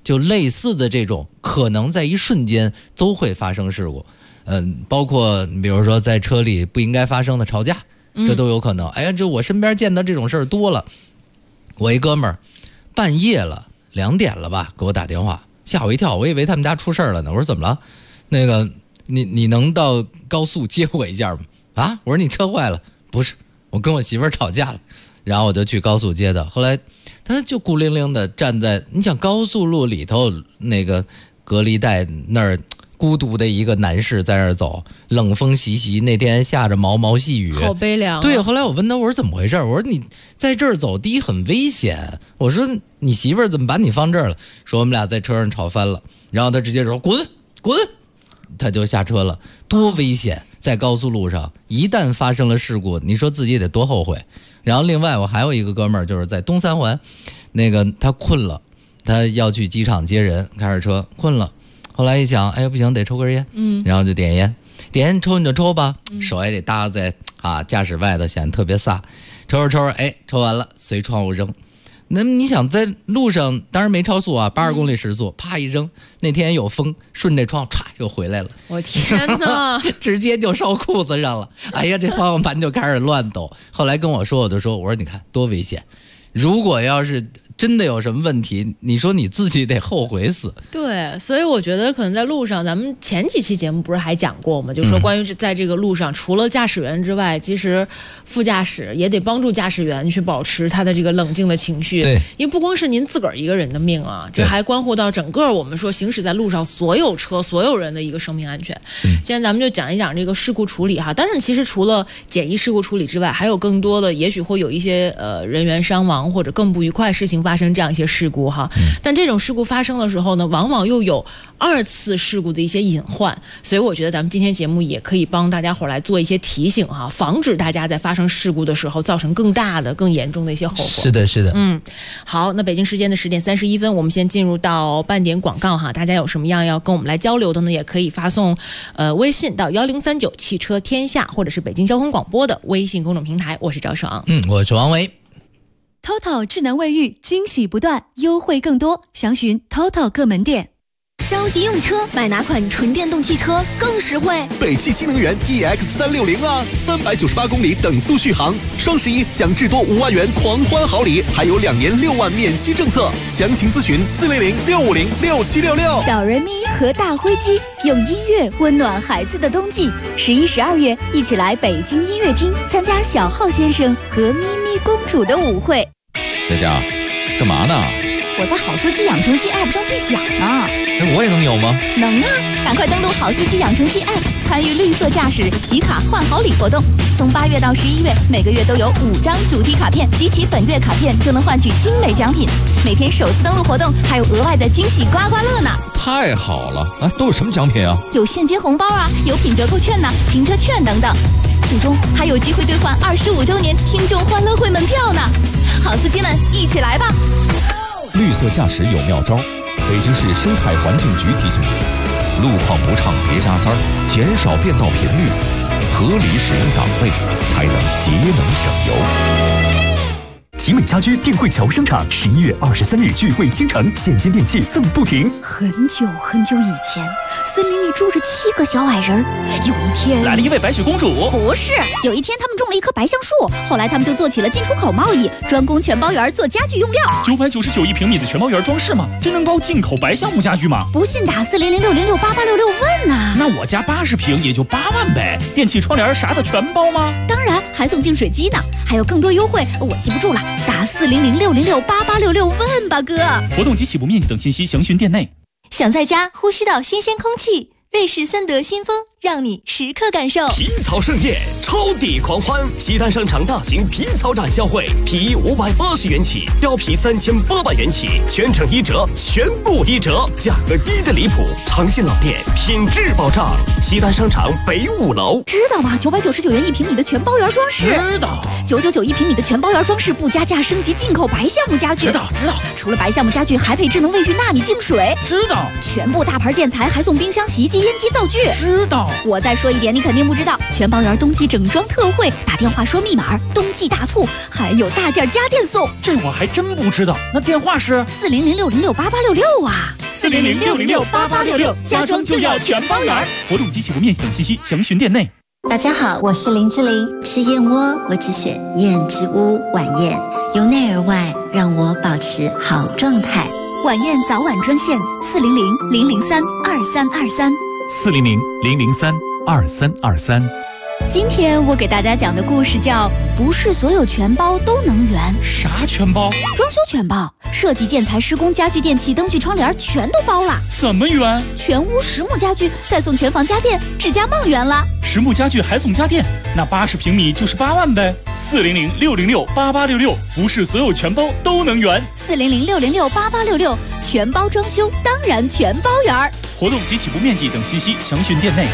Speaker 12: 就类似的这种可能在一瞬间都会发生事故。包括比如说在车里不应该发生的吵架，这都有可能。哎呀，这我身边见到这种事儿多了。我一哥们儿半夜了2点了吧给我打电话，吓我一跳，我以为他们家出事儿了呢。我说怎么了？那个你能到高速接我一下吗？啊，我说你车坏了？不是，我跟我媳妇儿吵架了。然后我就去高速接他，后来他就孤零零的站在，你想高速路里头那个隔离带那儿，孤独的一个男士在那儿走，冷风习习，那天下着毛毛细雨，
Speaker 8: 好悲凉。
Speaker 12: 对，后来我问他，我说怎么回事？我说你在这儿走，第一很危险。我说你媳妇儿怎么把你放这儿了？说我们俩在车上吵翻了。然后他直接说滚滚，他就下车了，多危险！在高速路上，一旦发生了事故，你说自己得多后悔。然后另外我还有一个哥们儿，就是在东三环，那个他困了，他要去机场接人，开着车困了，后来一想，哎呀不行，得抽根烟，然后就点烟抽你就抽吧，手也得搭在驾驶外头，显得特别飒，抽着哎抽完了随窗户扔。那你想在路上，当然没超速啊，80公里时速，啪一扔，那天有风，顺这窗歘又回来了。
Speaker 8: 我天哪，
Speaker 12: 直接就烧裤子上了。哎呀，这方向盘就开始乱抖。后来跟我说，我就说，我说你看多危险，如果要是真的有什么问题，你说你自己得后悔死。
Speaker 8: 对，所以我觉得可能在路上，咱们前几期节目不是还讲过吗？就是说关于在这个路上，除了驾驶员之外，其实副驾驶也得帮助驾驶员去保持他的这个冷静的情绪。
Speaker 12: 对，
Speaker 8: 因为不光是您自个儿一个人的命啊，这还关乎到整个我们说行驶在路上所有车所有人的一个生命安全。今天咱们就讲一讲这个事故处理哈。当然，其实除了简易事故处理之外，还有更多的，也许会有一些人员伤亡或者更不愉快事情发生这样一些事故哈。但这种事故发生的时候呢，往往又有2次事故的一些隐患，所以我觉得咱们今天节目也可以帮大家伙来做一些提醒哈，防止大家在发生事故的时候造成更大的更严重的一些后果。
Speaker 12: 是的是的。
Speaker 8: 好，那北京时间的10点31分，我们先进入到半点广告哈。大家有什么样要跟我们来交流的呢，也可以发送微信到1039汽车天下，或者是北京交通广播的微信公众平台。我是赵爽，
Speaker 12: 我是王维。
Speaker 17: TOTO 智能卫浴惊喜不断，优惠更多，详询 TOTO 各门店。
Speaker 11: 着急用车，买哪款纯电动汽车更实惠？
Speaker 18: 北汽新能源 EX360啊，398公里等速续航，双11享至多5万元狂欢好礼，还有2年6万免息政策，详情咨询400-650-6766。
Speaker 17: 哆瑞咪和大灰鸡用音乐温暖孩子的冬季，11、12月一起来北京音乐厅参加小浩先生和咪咪公主的舞会。
Speaker 19: 佳佳，干嘛呢？
Speaker 20: 我在好司机养成系 App 上兑奖呢。
Speaker 19: 我也能有吗？
Speaker 20: 能啊！赶快登录好司机养成系 App， 参与绿色驾驶集卡换好礼活动。从8月到11月，每个月都有5张主题卡片，集齐本月卡片就能换取精美奖品。每天首次登录活动还有额外的惊喜刮刮乐呢！
Speaker 19: 太好了啊！都有什么奖品啊？
Speaker 20: 有现金红包啊，有品折扣券呐、停车券等等。最终还有机会兑换25周年听众欢乐会门票呢！好司机们，一起来吧！
Speaker 19: 绿色驾驶有妙招，北京市生态环境局提醒您：路况不畅别加塞儿，减少变道频率，合理使用档位，才能节能省油。
Speaker 21: 集美家居电汇桥生产11月23日聚会倾城，现金电器赠不停。
Speaker 17: 很久很久以前，森林里住着7个小矮人。有一天，
Speaker 21: 来了一位白雪公主。
Speaker 17: 不是，有一天他们种了一棵白橡树，后来他们就做起了进出口贸易，专攻全包园做家具用料。
Speaker 21: 999一平米的全包园装饰吗？真能包进口白橡木家具吗？
Speaker 17: 不信打400-606-8866问呐。
Speaker 21: 那我家80平也就8万呗，电器窗帘啥的全包吗？
Speaker 17: 当然，还送净水机呢，还有更多优惠，我记不住了。打400-606-8866问吧，哥。
Speaker 21: 活动及起步面积等信息详询店内。
Speaker 17: 想在家呼吸到新鲜空气，瑞士森德新风让你时刻感受。
Speaker 22: 皮草盛宴，超抵狂欢！西单商场大型皮草展销会，皮衣580元起，貂皮3800元起，全程1折，全部1折，价格低的离谱。诚信老店，品质保障。西单商场北5楼。
Speaker 17: 知道吗？999元一平米的全包园装饰。
Speaker 21: 知道。
Speaker 17: 999一平米的全包园装饰，不加价升级进口白橡木家具。
Speaker 21: 知道。
Speaker 17: 除了白橡木家具，还配智能卫浴纳米净水。
Speaker 21: 知道。
Speaker 17: 全部大牌建材还送冰箱、洗衣机、烟机、灶具。
Speaker 21: 知道。
Speaker 17: 我再说一点，你肯定不知道，全包园冬季整装特惠，打电话说密码，冬季大促，还有大件家电送。
Speaker 1: 这我还真不知道，那电话是
Speaker 17: 400-606-8866啊
Speaker 1: ，400-606-8866，家装就要全包圆。活动及起步面等信息详询店内。
Speaker 2: 大家好，我是林志玲。吃燕窝，我只选燕之屋晚宴，由内而外让我保持好状态。
Speaker 17: 晚宴早晚专线400-003-2323。
Speaker 21: 400-003-2323。
Speaker 17: 今天我给大家讲的故事叫不是所有全包都能圆。
Speaker 1: 啥全包？
Speaker 17: 装修全包，设计、建材、施工、家具、电器、灯具、窗帘全都包了。
Speaker 1: 怎么圆？
Speaker 17: 全屋实木家具，再送全房家电，指甲梦圆了。
Speaker 1: 实木家具还送家电，那80平米就是8万呗。400-606-8866，不是所有全包都能圆。
Speaker 17: 400-606-8866，全包装修当然全包圆。
Speaker 1: 活动及起步面积等信息详询店内。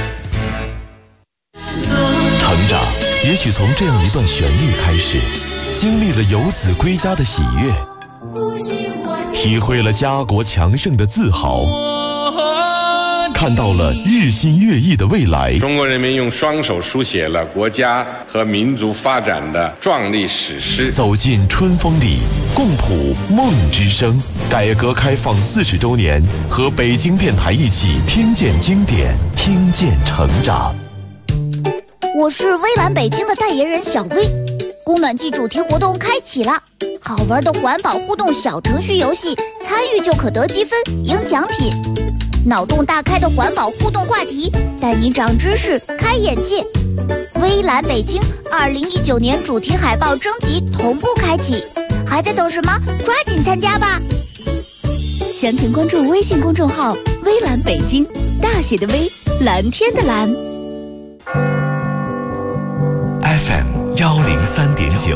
Speaker 19: 成长也许从这样一段旋律开始，经历了游子归家的喜悦，体会了家国强盛的自豪，看到了日新月异的未来。
Speaker 23: 中国人民用双手书写了国家和民族发展的壮丽史诗。
Speaker 19: 走进春风里，共谱梦之声。改革开放40周年，和北京电台一起听见经典，听见成长。
Speaker 17: 我是微蓝北京的代言人小薇，供暖季主题活动开启了，好玩的环保互动小程序游戏，参与就可得积分赢奖品，脑洞大开的环保互动话题，带你长知识开眼界。微蓝北京2019年主题海报征集同步开启，还在等什么？抓紧参加吧！详情关注微信公众号微蓝北京，大写的微，蓝天的蓝。
Speaker 21: FM 103.9，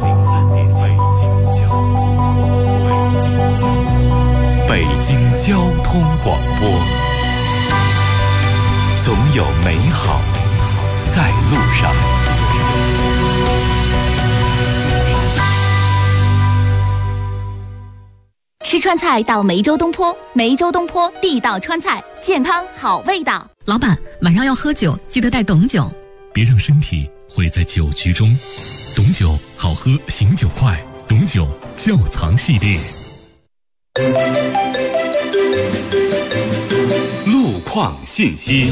Speaker 21: 北京交通广播，总有美好在路上。
Speaker 20: 吃川菜到梅州东坡，梅州东坡地道川菜，健康好味道。
Speaker 6: 老板，晚上要喝酒，记得带董酒。
Speaker 7: 别让身体毁在酒局中，董酒好喝，醒酒快，董酒窖藏系列。
Speaker 3: 路况信息。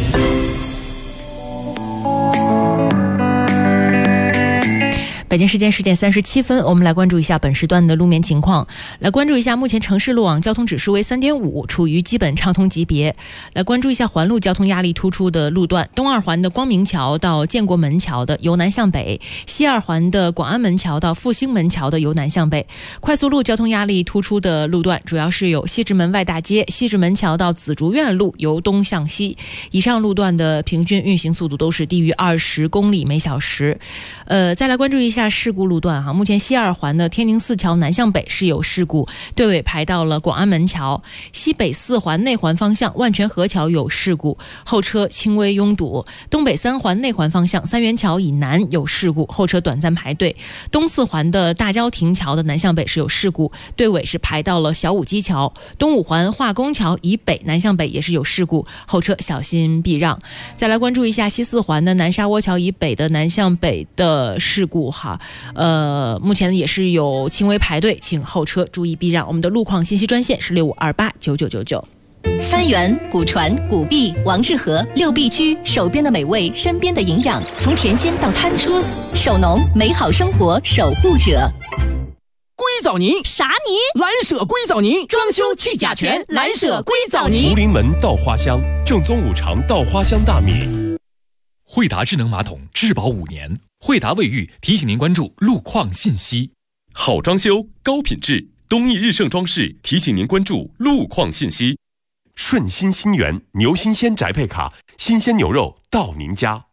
Speaker 8: 北京时间10点37分，我们来关注一下本时段的路面情况。来关注一下目前城市路网交通指数为3.5，处于基本畅通级别。来关注一下环路交通压力突出的路段：东二环的光明桥到建国门桥的由南向北，西二环的广安门桥到复兴门桥的由南向北。快速路交通压力突出的路段主要是有西直门外大街、西直门桥到紫竹院路由东向西，以上路段的平均运行速度都是低于20公里每小时。再来关注一下事故路段哈，目前西二环的天宁寺桥南向北是有事故，队尾排到了广安门桥；西北四环内环方向万泉河桥有事故，后车轻微拥堵；东北三环内环方向三元桥以南有事故，后车短暂排队；东四环的大郊亭桥的南向北是有事故，队尾是排到了小武基桥；东五环化工桥以北南向北也是有事故，后车小心避让。再来关注一下西四环的南沙窝桥以北的南向北的事故哈，目前也是有轻微排队，请后车注意避让。我们的路况信息专线是65289999。
Speaker 24: 三元、古传、古碧、王致和6必居，手边的美味，身边的营养，从甜心到餐桌，手农美好生活守护者。
Speaker 25: 硅藻泥啥泥？蓝舍硅藻泥，装修去甲醛，蓝舍硅藻泥。
Speaker 3: 福临门稻花香，正宗五常稻花香大米。
Speaker 7: 惠达智能马桶质保5年，惠达卫浴提醒您关注路况信息。
Speaker 3: 好装修高品质，东益日盛装饰提醒您关注路况信息。顺心新源牛新鲜宅配卡，新鲜牛肉到您家。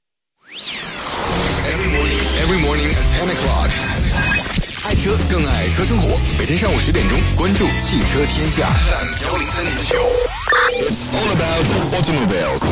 Speaker 15: Every morning at 10 o'clock， 爱车更爱车生活，每天上午10点钟关注汽车天下。103.9 It's all about automobiles。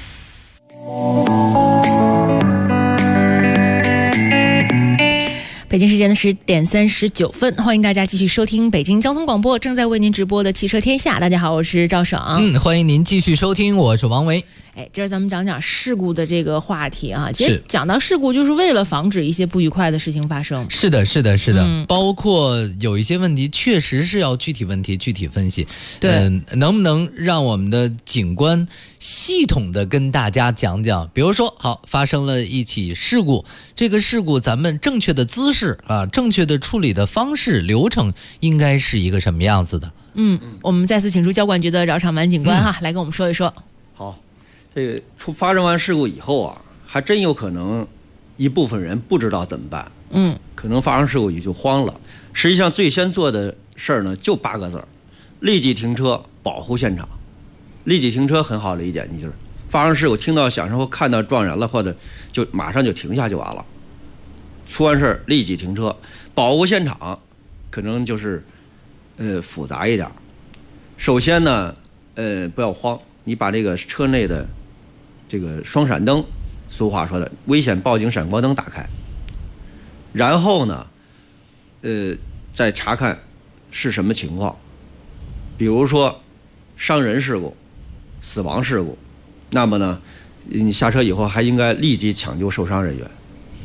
Speaker 8: 北北京时间的10点39分，欢迎大家继续收听北京交通广播正在为您直播的汽车天下。大家好，我是赵爽。
Speaker 12: 欢迎您继续收听，我是王维。
Speaker 8: 今儿咱们讲讲事故的这个话题啊。其实讲到事故，就是为了防止一些不愉快的事情发生。
Speaker 12: 是的，包括有一些问题，确实是要具体问题具体分析。
Speaker 8: 对，
Speaker 12: 能不能让我们的警官系统的跟大家讲讲？比如说，好，发生了一起事故，这个事故咱们正确的姿势啊，正确的处理的方式流程应该是一个什么样子的？
Speaker 8: 我们再次请出交管局的饶长满警官来跟我们说一说。
Speaker 16: 好。这个发生完事故以后啊，还真有可能一部分人不知道怎么办，可能发生事故也就慌了。实际上最先做的事儿呢，就8个字儿：立即停车，保护现场。立即停车很好理解，你就是发生事故，听到响声或看到撞人了，或者就马上就停下就完了。出完事儿立即停车，保护现场，可能就是复杂一点。首先呢，不要慌，你把这个车内的这个双闪灯，俗话说的危险报警闪光灯打开，然后呢，再查看是什么情况，比如说伤人事故、死亡事故，那么呢，你下车以后还应该立即抢救受伤人员。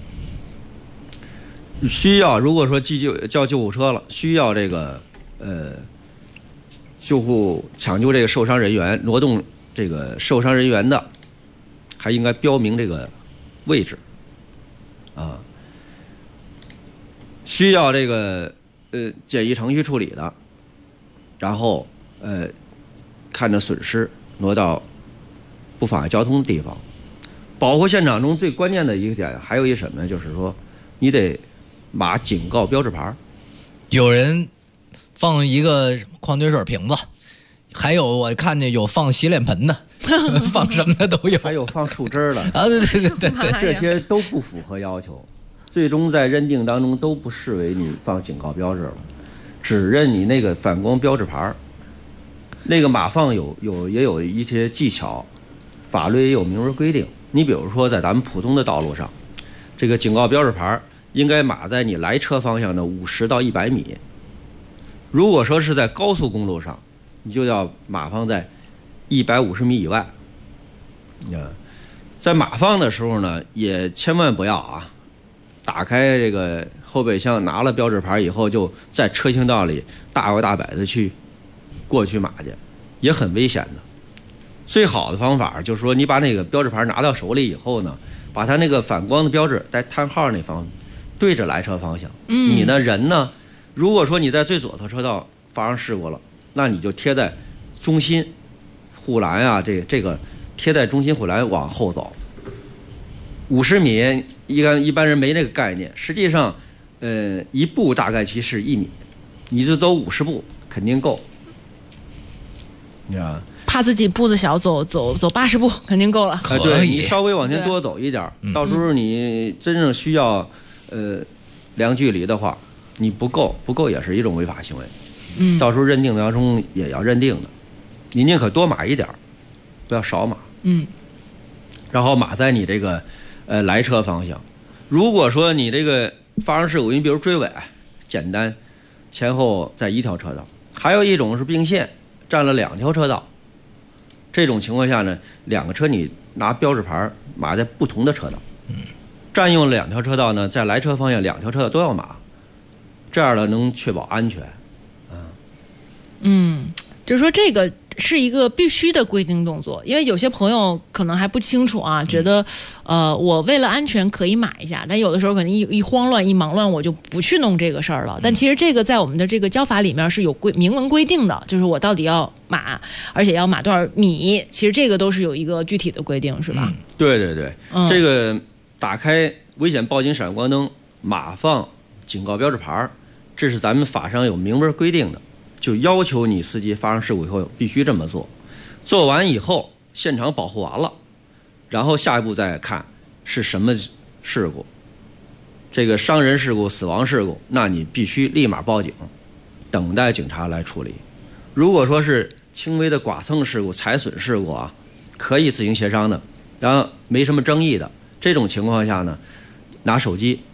Speaker 16: 需要如果说叫救护车了，需要这个抢救这个受伤人员，挪动这个受伤人员的，还应该标明这个位置啊。需要这个简易程序处理的，然后看着损失挪到不妨碍交通的地方。保护现场中最关键的一个点还有一什么呢？就是说你得码警告标志牌。
Speaker 12: 有人放一个矿泉水瓶子，还有我看见有放洗脸盆的放什么的都有，
Speaker 16: 还有放树枝的
Speaker 12: 啊，对，
Speaker 16: 这些都不符合要求，最终在认定当中都不视为你放警告标志了，只认你那个反光标志牌。那个码放也有一些技巧，法律也有明文规定。你比如说在咱们普通的道路上，这个警告标志牌应该码在你来车方向的50到100米。如果说是在高速公路上，你就要码放在150米以外。在码放的时候呢，也千万不要啊，打开这个后备箱，拿了标志牌以后，就在车行道里大摇大摆的过去码去，也很危险的。最好的方法就是说，你把那个标志牌拿到手里以后呢，把它那个反光的标志带叹号那方对着来车方向。你呢人呢，如果说你在最左头车道发生事故了，那你就贴在中心护栏啊，这个贴在中心护栏往后走50米，一般人没这个概念。实际上，一步大概其实1米，你就走50步肯定够。你知道？
Speaker 8: 怕自己步子小，走80步肯定够了。
Speaker 16: 对，你稍微往前多走一点，到时候你真正需要量距离的话，你不够也是一种违法行为。到时候认定当中也要认定的，你宁可多码一点，不要少码。然后码在你这个来车方向。如果说你这个发生事故，你比如追尾，简单，前后在一条车道。还有一种是并线，占了2条车道。这种情况下呢，2个车你拿标志牌码在不同的车道。占用了2条车道呢，在来车方向2条车道都要码，这样呢能确保安全。
Speaker 8: 就是说这个是一个必须的规定动作，因为有些朋友可能还不清楚啊，觉得我为了安全可以码一下，但有的时候可能一慌乱一忙乱，我就不去弄这个事儿了。但其实这个在我们的这个交法里面是有明文规定的，就是我到底要码，而且要码多少米，其实这个都是有一个具体的规定，是吧？
Speaker 16: 对，这个打开危险报警闪光灯，码放警告标志牌，这是咱们法上有明文规定的。就要求你司机发生事故以后必须这么做，做完以后现场保护完了，然后下一步再看是什么事故，这个伤人事故、死亡事故，那你必须立马报警，等待警察来处理。如果说是轻微的剐蹭事故、财损事故啊，可以自行协商的，然后没什么争议的这种情况下呢，拿手机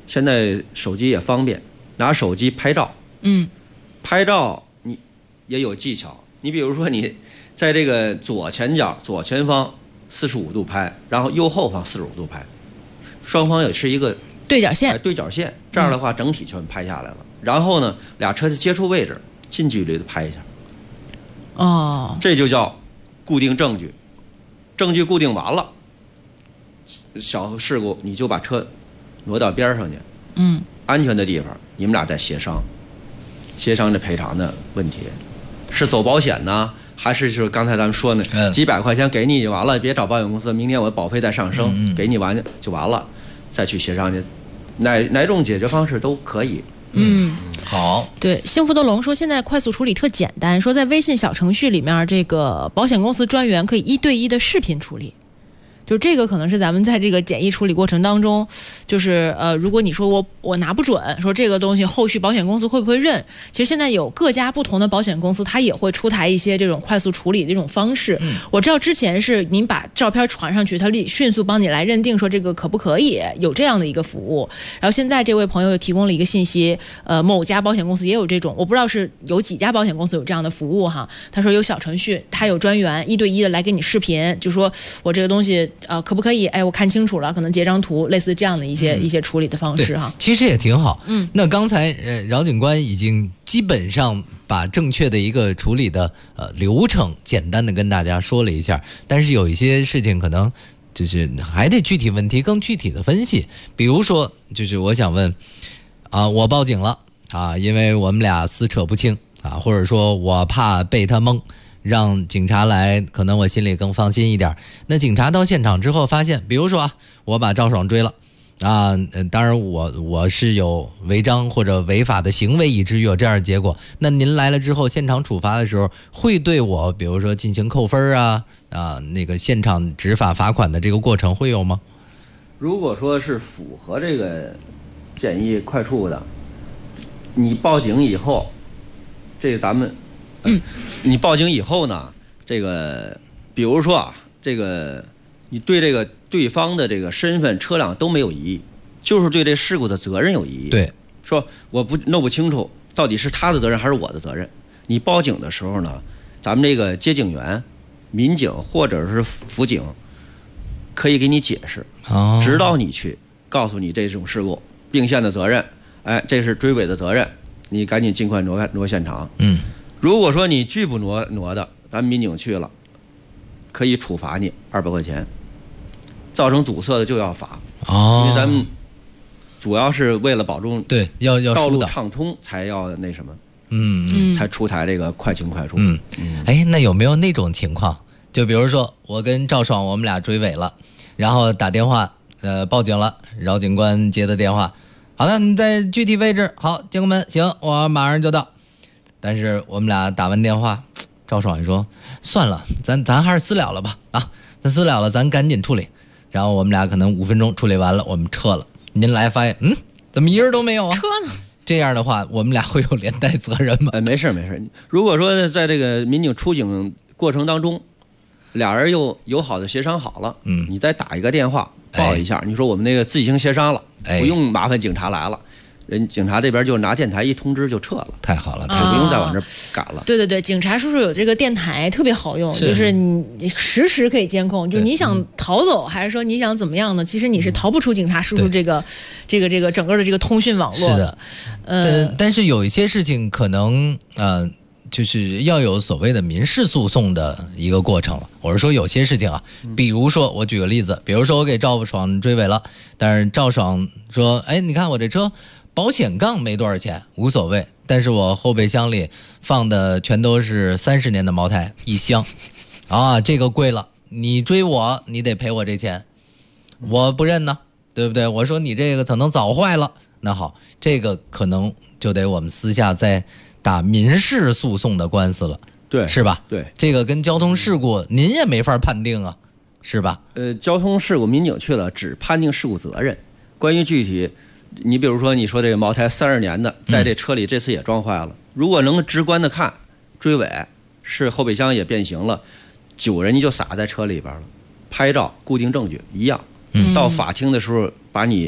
Speaker 16: 现在手机也方便，拿手机拍照。拍照你也有技巧。你比如说你在这个左前方45度拍，然后右后方45度拍，双方也是一个
Speaker 8: 对角线。
Speaker 16: 对角线，这样的话整体全拍下来了。然后呢，俩车的接触位置近距离的拍一下。这就叫固定证据。证据固定完了，小事故你就把车挪到边上去。安全的地方你们俩再协商这赔偿的问题，是走保险呢，还是就是刚才咱们说呢，几百块钱给你就完了，别找保险公司，明年我保费再上升，给你完就完了，再去协商去，哪种解决方式都可以。
Speaker 12: 好。
Speaker 8: 对，幸福的龙说现在快速处理特简单，说在微信小程序里面，这个保险公司专员可以1对1的视频处理。就这个可能是咱们在这个简易处理过程当中，就是如果你说我拿不准，说这个东西后续保险公司会不会认？其实现在有各家不同的保险公司，它也会出台一些这种快速处理的这种方式。我知道之前是您把照片传上去，它迅速帮你来认定说这个可不可以，有这样的一个服务。然后现在这位朋友又提供了一个信息，某家保险公司也有这种，我不知道是有几家保险公司有这样的服务哈。他说有小程序，他有专员1对1的来给你视频，就说我这个东西。可不可以？我看清楚了，可能截张图，类似这样的一些处理的方式哈。
Speaker 12: 其实也挺好。那刚才饶警官已经基本上把正确的一个处理的流程简单的跟大家说了一下，但是有一些事情可能就是还得具体问题更具体的分析。比如说，就是我想问我报警了因为我们俩撕扯不清或者说我怕被他蒙。让警察来，可能我心里更放心一点。那警察到现场之后发现，比如说我把赵爽追了当然我是有违章或者违法的行为以至于有这样的结果。那您来了之后，现场处罚的时候会对我比如说进行扣分那个现场执法罚款的这个过程会有吗？
Speaker 16: 如果说是符合这个简易快处的，你报警以后，这个咱们你报警以后呢，这个比如说这个你对这个对方的这个身份、车辆都没有异议，就是对这事故的责任有异议。
Speaker 12: 对，
Speaker 16: 说我弄不清楚到底是他的责任还是我的责任。你报警的时候呢，咱们这个接警员、民警或者是辅警可以给你解释，指导你去，告诉你这种事故并线的责任，这是追尾的责任，你赶紧尽快挪现场。如果说你拒不挪的，咱们民警去了，可以处罚你200块钱，造成堵塞的就要罚。因为咱们主要是为了保证
Speaker 12: 要
Speaker 16: 道路畅通，才要那什么，才出台这个快情快处。
Speaker 12: 那有没有那种情况？就比如说我跟赵爽我们俩追尾了，然后打电话报警了，饶警官接的电话，好的，你在具体位置，好，警官们，行，我马上就到。但是我们俩打完电话，赵爽也说算了，咱还是私了了吧咱私了了，咱赶紧处理。然后我们俩可能5分钟处理完了，我们撤了。您来发现，怎么一人都没有啊？
Speaker 8: 车呢？
Speaker 12: 这样的话，我们俩会有连带责任吗？
Speaker 16: 没事。如果说在这个民警出警过程当中，俩人又友好的协商好了，你再打一个电话报一下，你说我们那个自行协商了，不用麻烦警察来了。人警察这边就拿电台一通知就撤了，
Speaker 12: 太好了，
Speaker 16: 就不用再往这赶了。
Speaker 8: 对，警察叔叔有这个电台特别好用，就是你实时可以监控，就你想逃走还是说你想怎么样呢？其实你是逃不出警察叔叔这个整个的这个通讯网络的。
Speaker 12: 但是有一些事情可能就是要有所谓的民事诉讼的一个过程了。我是说有些事情比如说我举个例子，比如说我给赵爽追尾了，但是赵爽说，你看我这车保险杠没多少钱，无所谓，但是我后备箱里放的全都是30年的茅台一箱这个贵了，你追我你得赔我这钱，我不认呢，对不对？我说你这个可能早坏了，那好，这个可能就得我们私下再打民事诉讼的官司了，
Speaker 16: 对，
Speaker 12: 是吧？
Speaker 16: 对，
Speaker 12: 这个跟交通事故您也没法判定啊，是吧？
Speaker 16: 交通事故民警去了只判定事故责任，关于具体，你比如说你说这个茅台30年的在这车里这次也撞坏了，如果能直观的看追尾是后备箱也变形了，酒人就洒在车里边了，拍照固定证据一样，到法庭的时候把你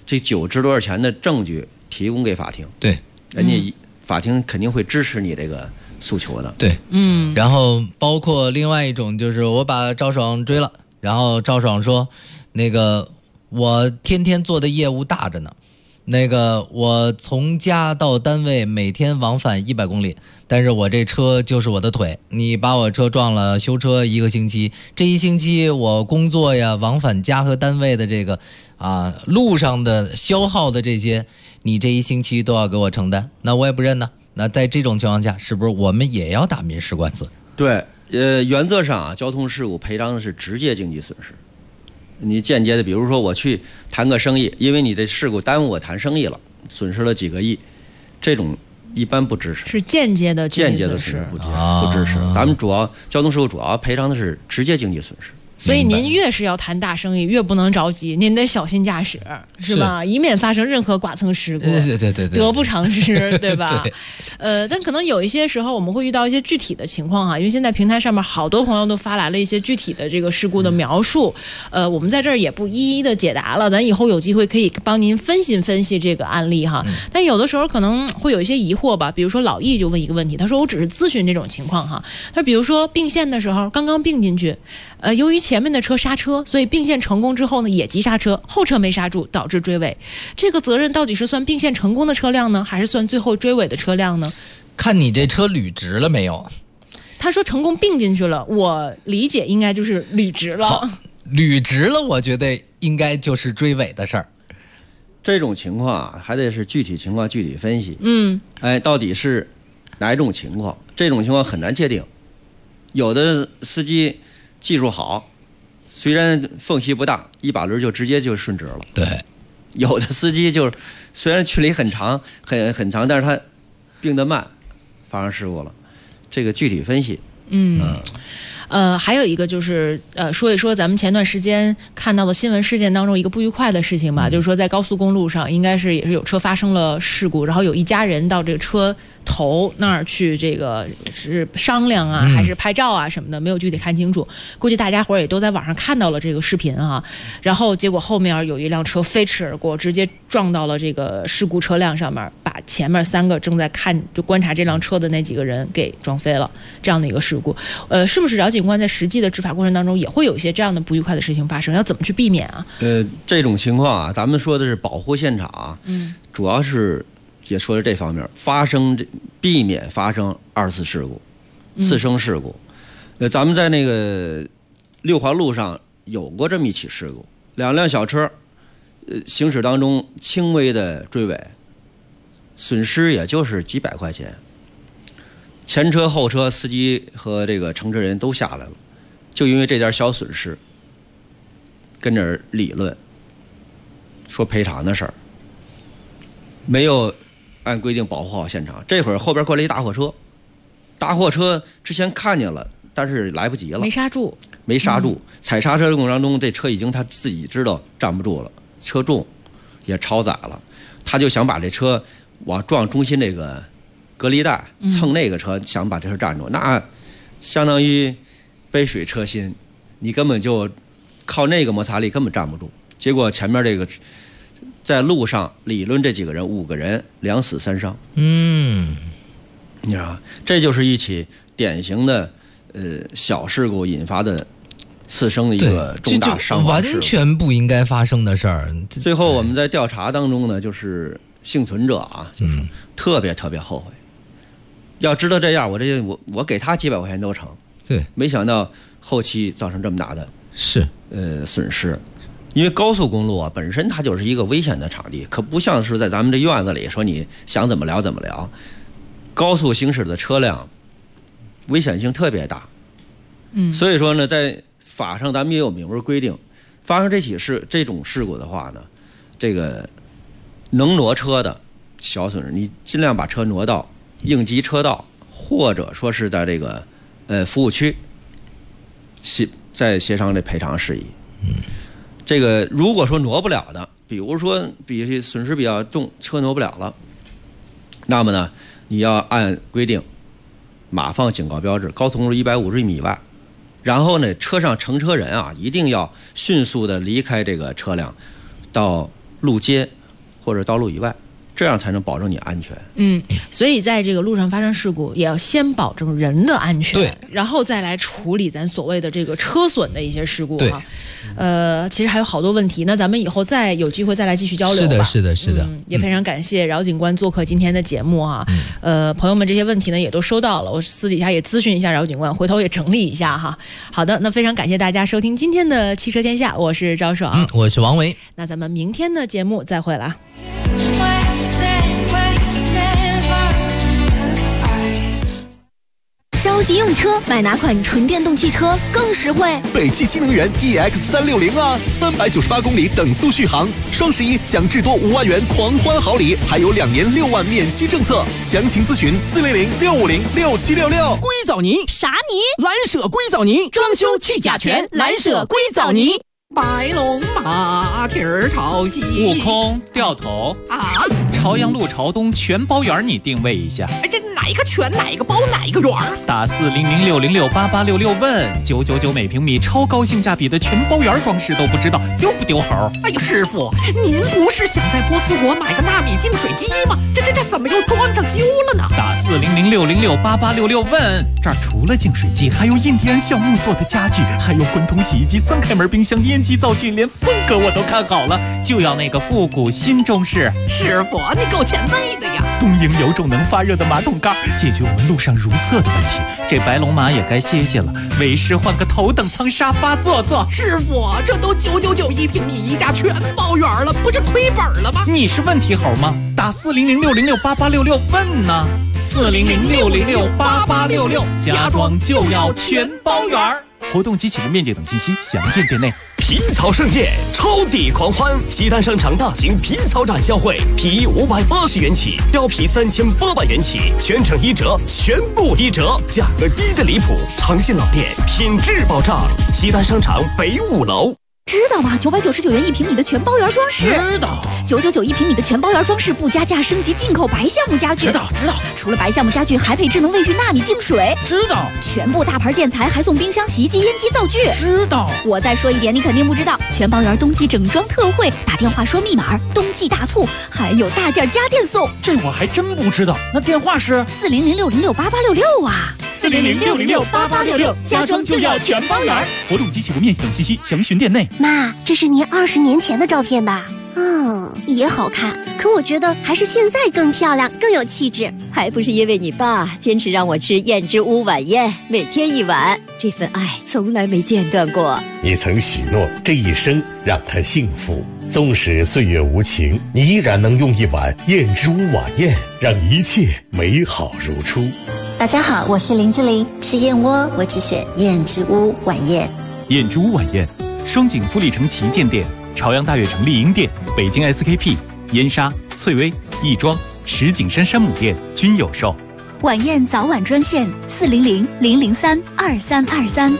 Speaker 16: 这酒值多少钱的证据提供给法庭，
Speaker 12: 对，
Speaker 16: 人家法庭肯定会支持你这个诉求的。
Speaker 12: 对，然后包括另外一种就是我把赵爽追了，然后赵爽说，那个我天天做的业务大着呢，那个我从家到单位每天往返100公里，但是我这车就是我的腿，你把我车撞了，修车1个星期，这1星期我工作呀，往返家和单位的这个路上的消耗的这些，你这1星期都要给我承担，那我也不认呢。那在这种情况下，是不是我们也要打民事官司？
Speaker 16: 对，原则上交通事故赔偿的是直接经济损失。你间接的，比如说我去谈个生意，因为你这事故耽误我谈生意了，损失了几个亿，这种一般不支持。
Speaker 8: 是间接的
Speaker 16: 损失不支持。咱们主要交通事故主要赔偿的是直接经济损失。
Speaker 8: 所以您越是要谈大生意，越不能着急，您得小心驾驶，是吧？以免发生任何剐蹭事故。
Speaker 12: 对，
Speaker 8: 得不偿失，对吧？但可能有一些时候我们会遇到一些具体的情况哈，因为现在平台上面好多朋友都发来了一些具体的这个事故的描述，我们在这儿也不一一的解答了，咱以后有机会可以帮您分析这个案例哈。但有的时候可能会有一些疑惑吧，比如说老易就问一个问题，他说我只是咨询这种情况哈，他比如说并线的时候刚刚并进去，由于前面的车刹车，所以并线成功之后呢也急刹车，后车没刹住导致追尾，这个责任到底是算并线成功的车辆呢，还是算最后追尾的车辆呢？
Speaker 12: 看你这车捋直了没有。
Speaker 8: 他说成功并进去了，我理解应该就是捋直了。
Speaker 12: 捋直了我觉得应该就是追尾的事儿。
Speaker 16: 这种情况还得是具体情况具体分析。到底是哪一种情况？这种情况很难界定。有的司机技术好，虽然缝隙不大，一把轮就直接就顺直了。
Speaker 12: 对，
Speaker 16: 有的司机就是虽然距离很长，很长，但是他并得慢，发生事故了。这个具体分析。
Speaker 8: 还有一个就是说一说咱们前段时间看到的新闻事件当中一个不愉快的事情吧，就是说在高速公路上应该是也是有车发生了事故，然后有一家人到这个车头那儿去这个是商量啊还是拍照啊什么的，没有具体看清楚，估计大家伙也都在网上看到了这个视频啊，然后结果后面有一辆车飞驰而过，直接撞到了这个事故车辆上面，把前面3个正在观察这辆车的那几个人给撞飞了，这样的一个事故。是不是饶警官在实际的执法过程当中也会有一些这样的不愉快的事情发生，要怎么去避免啊？
Speaker 16: 这种情况啊，咱们说的是保护现场，主要是也说的这方面，避免发生2次事故、次生事故。咱们在那个6环路上有过这么一起事故，2辆小车行驶当中轻微的追尾，损失也就是几百块钱，前车后车司机和这个乘车人都下来了，就因为这点小损失跟这儿理论说赔偿的事儿，没有按规定保护好现场。这会儿后边过来一大货车之前看见了，但是来不及了，
Speaker 8: 没刹住，
Speaker 16: 踩刹车的过程当中，这车已经他自己知道站不住了，车重也超载了，他就想把这车往撞中心这个隔离带，蹭那个车，想把这车站住，那相当于杯水车薪，你根本就靠那个摩擦力根本站不住。结果前面这个在路上理论这几个人5个人2死3伤。你知道，这就是一起典型的小事故引发的次生的一个重大伤亡事故，
Speaker 12: 完全不应该发生的事儿。
Speaker 16: 最后我们在调查当中呢，就是幸存者啊，就是特别特别后悔。要知道这样，我给他几百块钱都成。
Speaker 12: 对，
Speaker 16: 没想到后期造成这么大的损失。因为高速公路啊本身它就是一个危险的场地，可不像是在咱们这院子里说你想怎么聊怎么聊。高速行驶的车辆危险性特别大。所以说呢，在法上咱们也有明文规定，发生这种事故的话呢，这个能挪车的小损失，你尽量把车挪到应急车道，或者说是在这个服务区，再协商这赔偿事宜。这个如果说挪不了的，比如说损失比较重，车挪不了了，那么呢，你要按规定码放警告标志，高速公路150米以外。然后呢，车上乘车人啊，一定要迅速的离开这个车辆，到路街或者道路以外，这样才能保证你安全。
Speaker 8: 所以在这个路上发生事故，也要先保证人的安全，
Speaker 12: 对，
Speaker 8: 然后再来处理咱所谓的这个车损的一些事故哈。其实还有好多问题，那咱们以后再有机会再来继续交流吧。
Speaker 12: 是的。
Speaker 8: 也非常感谢饶警官做客今天的节目哈。朋友们这些问题呢也都收到了，我私底下也咨询一下饶警官，回头也整理一下哈。好的，那非常感谢大家收听今天的汽车天下，我是赵爽，
Speaker 12: 我是王维。
Speaker 8: 那咱们明天的节目再会了。
Speaker 20: 着急用车，买哪款纯电动汽车更实惠？
Speaker 18: 北汽新能源 EX360啊，398公里等速续航，双11享至多5万元狂欢好礼，还有2年6万免息政策。详情咨询400-650-6766。
Speaker 25: 硅藻泥
Speaker 20: 啥泥？
Speaker 25: 蓝舍硅藻泥，装修去甲醛，蓝舍硅藻泥。
Speaker 4: 白龙马蹄儿朝西，
Speaker 5: 悟空掉头
Speaker 4: 啊！
Speaker 5: 朝阳路朝东全包圆，你定位一下。
Speaker 4: 哎，这哪个全哪个包哪个圆？
Speaker 5: 打400-606-8866问999每平米，超高性价比的全包圆装饰都不知道，丢不丢猴？
Speaker 4: 哎呦，师傅，您不是想在波斯国买个纳米净水机吗？这怎么又装上修了呢？
Speaker 5: 打400-606-8866问，这儿除了净水机，还有印第安橡木做的家具，还有滚筒洗衣机、3开门冰箱、烟机灶具，连风格我都看好了，就要那个复古新中式。
Speaker 4: 师傅，你够前卫的呀！
Speaker 5: 东营有种能发热的马桶盖，解决我们路上如厕的问题。这白龙马也该歇歇了，为师换个头等舱沙发坐坐。
Speaker 4: 师傅，这都999平米一家全包圆了，不是亏本了吗？
Speaker 5: 你是问题猴吗？打400-606-8866问呢。400-606-8866，家装就要全包圆。活动及起步面积等信息详见店内。
Speaker 22: 皮草盛宴，超抵狂欢！西单商场大型皮草展销会，皮衣580元起，貂皮3800元起，全程1折，全部1折，价格低的离谱。诚信老店，品质保障。西单商场北5楼。
Speaker 20: 知道吗？999元1平米的全包圆装饰。
Speaker 5: 知道。
Speaker 20: 9991平米的全包圆装饰不加价，升级进口白橡木家具。
Speaker 5: 知道。
Speaker 20: 除了白橡木家具，还配智能卫浴纳米净水。
Speaker 5: 知道。
Speaker 20: 全部大牌建材还送冰箱、洗衣机、烟机、灶具。
Speaker 5: 知道。
Speaker 20: 我再说一点，你肯定不知道，全包圆冬季整装特惠，打电话说密码，冬季大促，还有大件家电送。
Speaker 5: 这我还真不知道。那电话是
Speaker 20: 400-606-8866啊。
Speaker 5: 400-606-8866，家装就要全包圆。活动及起步面积等信息详询店内。
Speaker 11: 妈，这是您20年前的照片吧？也好看，可我觉得还是现在更漂亮，更有气质。
Speaker 9: 还不是因为你爸坚持让我吃燕之屋晚宴，每天1碗，这份爱从来没间断过。
Speaker 10: 你曾许诺这一生让他幸福，纵使岁月无情，你依然能用1碗燕之屋晚宴，让一切美好如初。
Speaker 2: 大家好，我是林志玲，吃燕窝我只选燕之屋晚宴。
Speaker 5: 燕之屋晚宴，双井富力城旗舰店、朝阳大悦城丽婴店、北京 SKP、燕莎、翠微、亦庄、石景山山姆店均有售。
Speaker 20: 晚宴早晚专线400-003-2323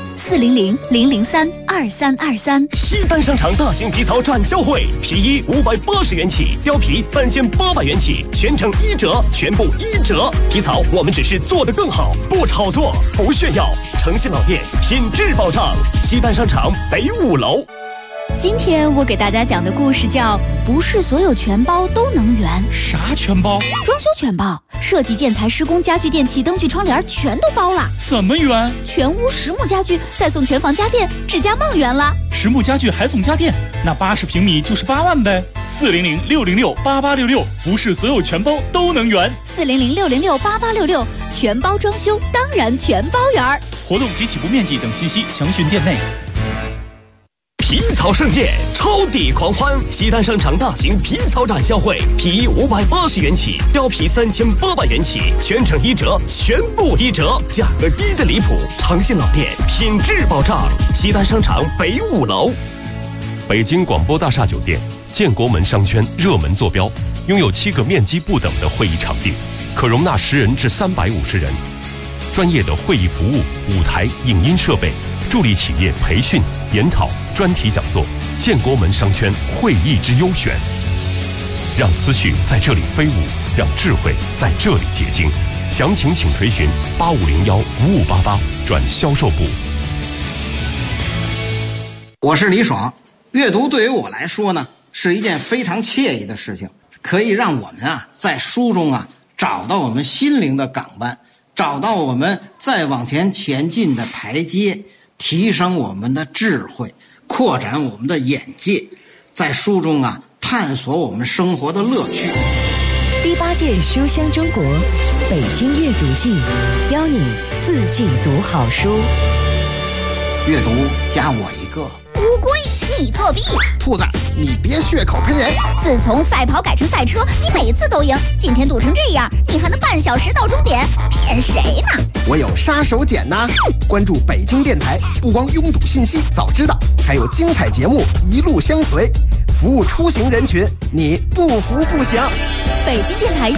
Speaker 20: 400-003-2323。
Speaker 22: 西单商场大型皮草展销会，皮衣580元起，貂皮3800元起，全程1折，全部1折。皮草我们只是做得更好，不炒作，不炫耀。诚信老店，品质保障。西单商场北5楼。
Speaker 20: 今天我给大家讲的故事叫不是所有全包都能圆。
Speaker 5: 啥全包？
Speaker 20: 装修全包，设计、建材、施工、家具、电器、灯具、窗帘全都包了。
Speaker 5: 怎么圆？
Speaker 20: 全屋实木家具，再送全房家电，智家梦圆了。
Speaker 1: 实木家具还送家电，那80平米就是8万呗。400-606-8866，不是所有全包都能圆。
Speaker 20: 400-606-8866，全包装修当然全包圆。
Speaker 1: 活动及起步面积等信息详询店内。
Speaker 22: 皮草盛宴，超抵狂欢！西单商场大型皮草展销会，皮衣580元起，貂皮3800元起，全程1折，全部1折，价格低的离谱。诚信老店，品质保障。西单商场北5楼。
Speaker 3: 北京广播大厦酒店，建国门商圈热门坐标，拥有7个面积不等的会议场地，可容纳10人至350人。专业的会议服务、舞台、影音设备，助力企业培训、研讨、专题讲座。建国门商圈会议之优选，让思绪在这里飞舞，让智慧在这里结晶。详情请垂询8501-5588转销售部。
Speaker 13: 我是李爽，阅读对于我来说呢， 是一件非常惬意的事情，可以让我们啊在书中啊找到我们心灵的港湾，找到我们再往前进的台阶，提升我们的智慧，扩展我们的眼界，在书中啊探索我们生活的乐趣。
Speaker 14: 第8届书香中国北京阅读季，邀你4季读好书。
Speaker 13: 阅读加我一个。
Speaker 11: 乌龟，你作弊！
Speaker 17: 兔子，你别血口喷人！
Speaker 11: 自从赛跑改成赛车，你每次都赢，今天堵成这样，你还能半小时到终点，骗谁呢？
Speaker 17: 我有杀手锏呐！关注北京电台，不光拥堵信息早知道，还有精彩节目一路相随，服务出行人群，你不服不行。
Speaker 20: 北京电台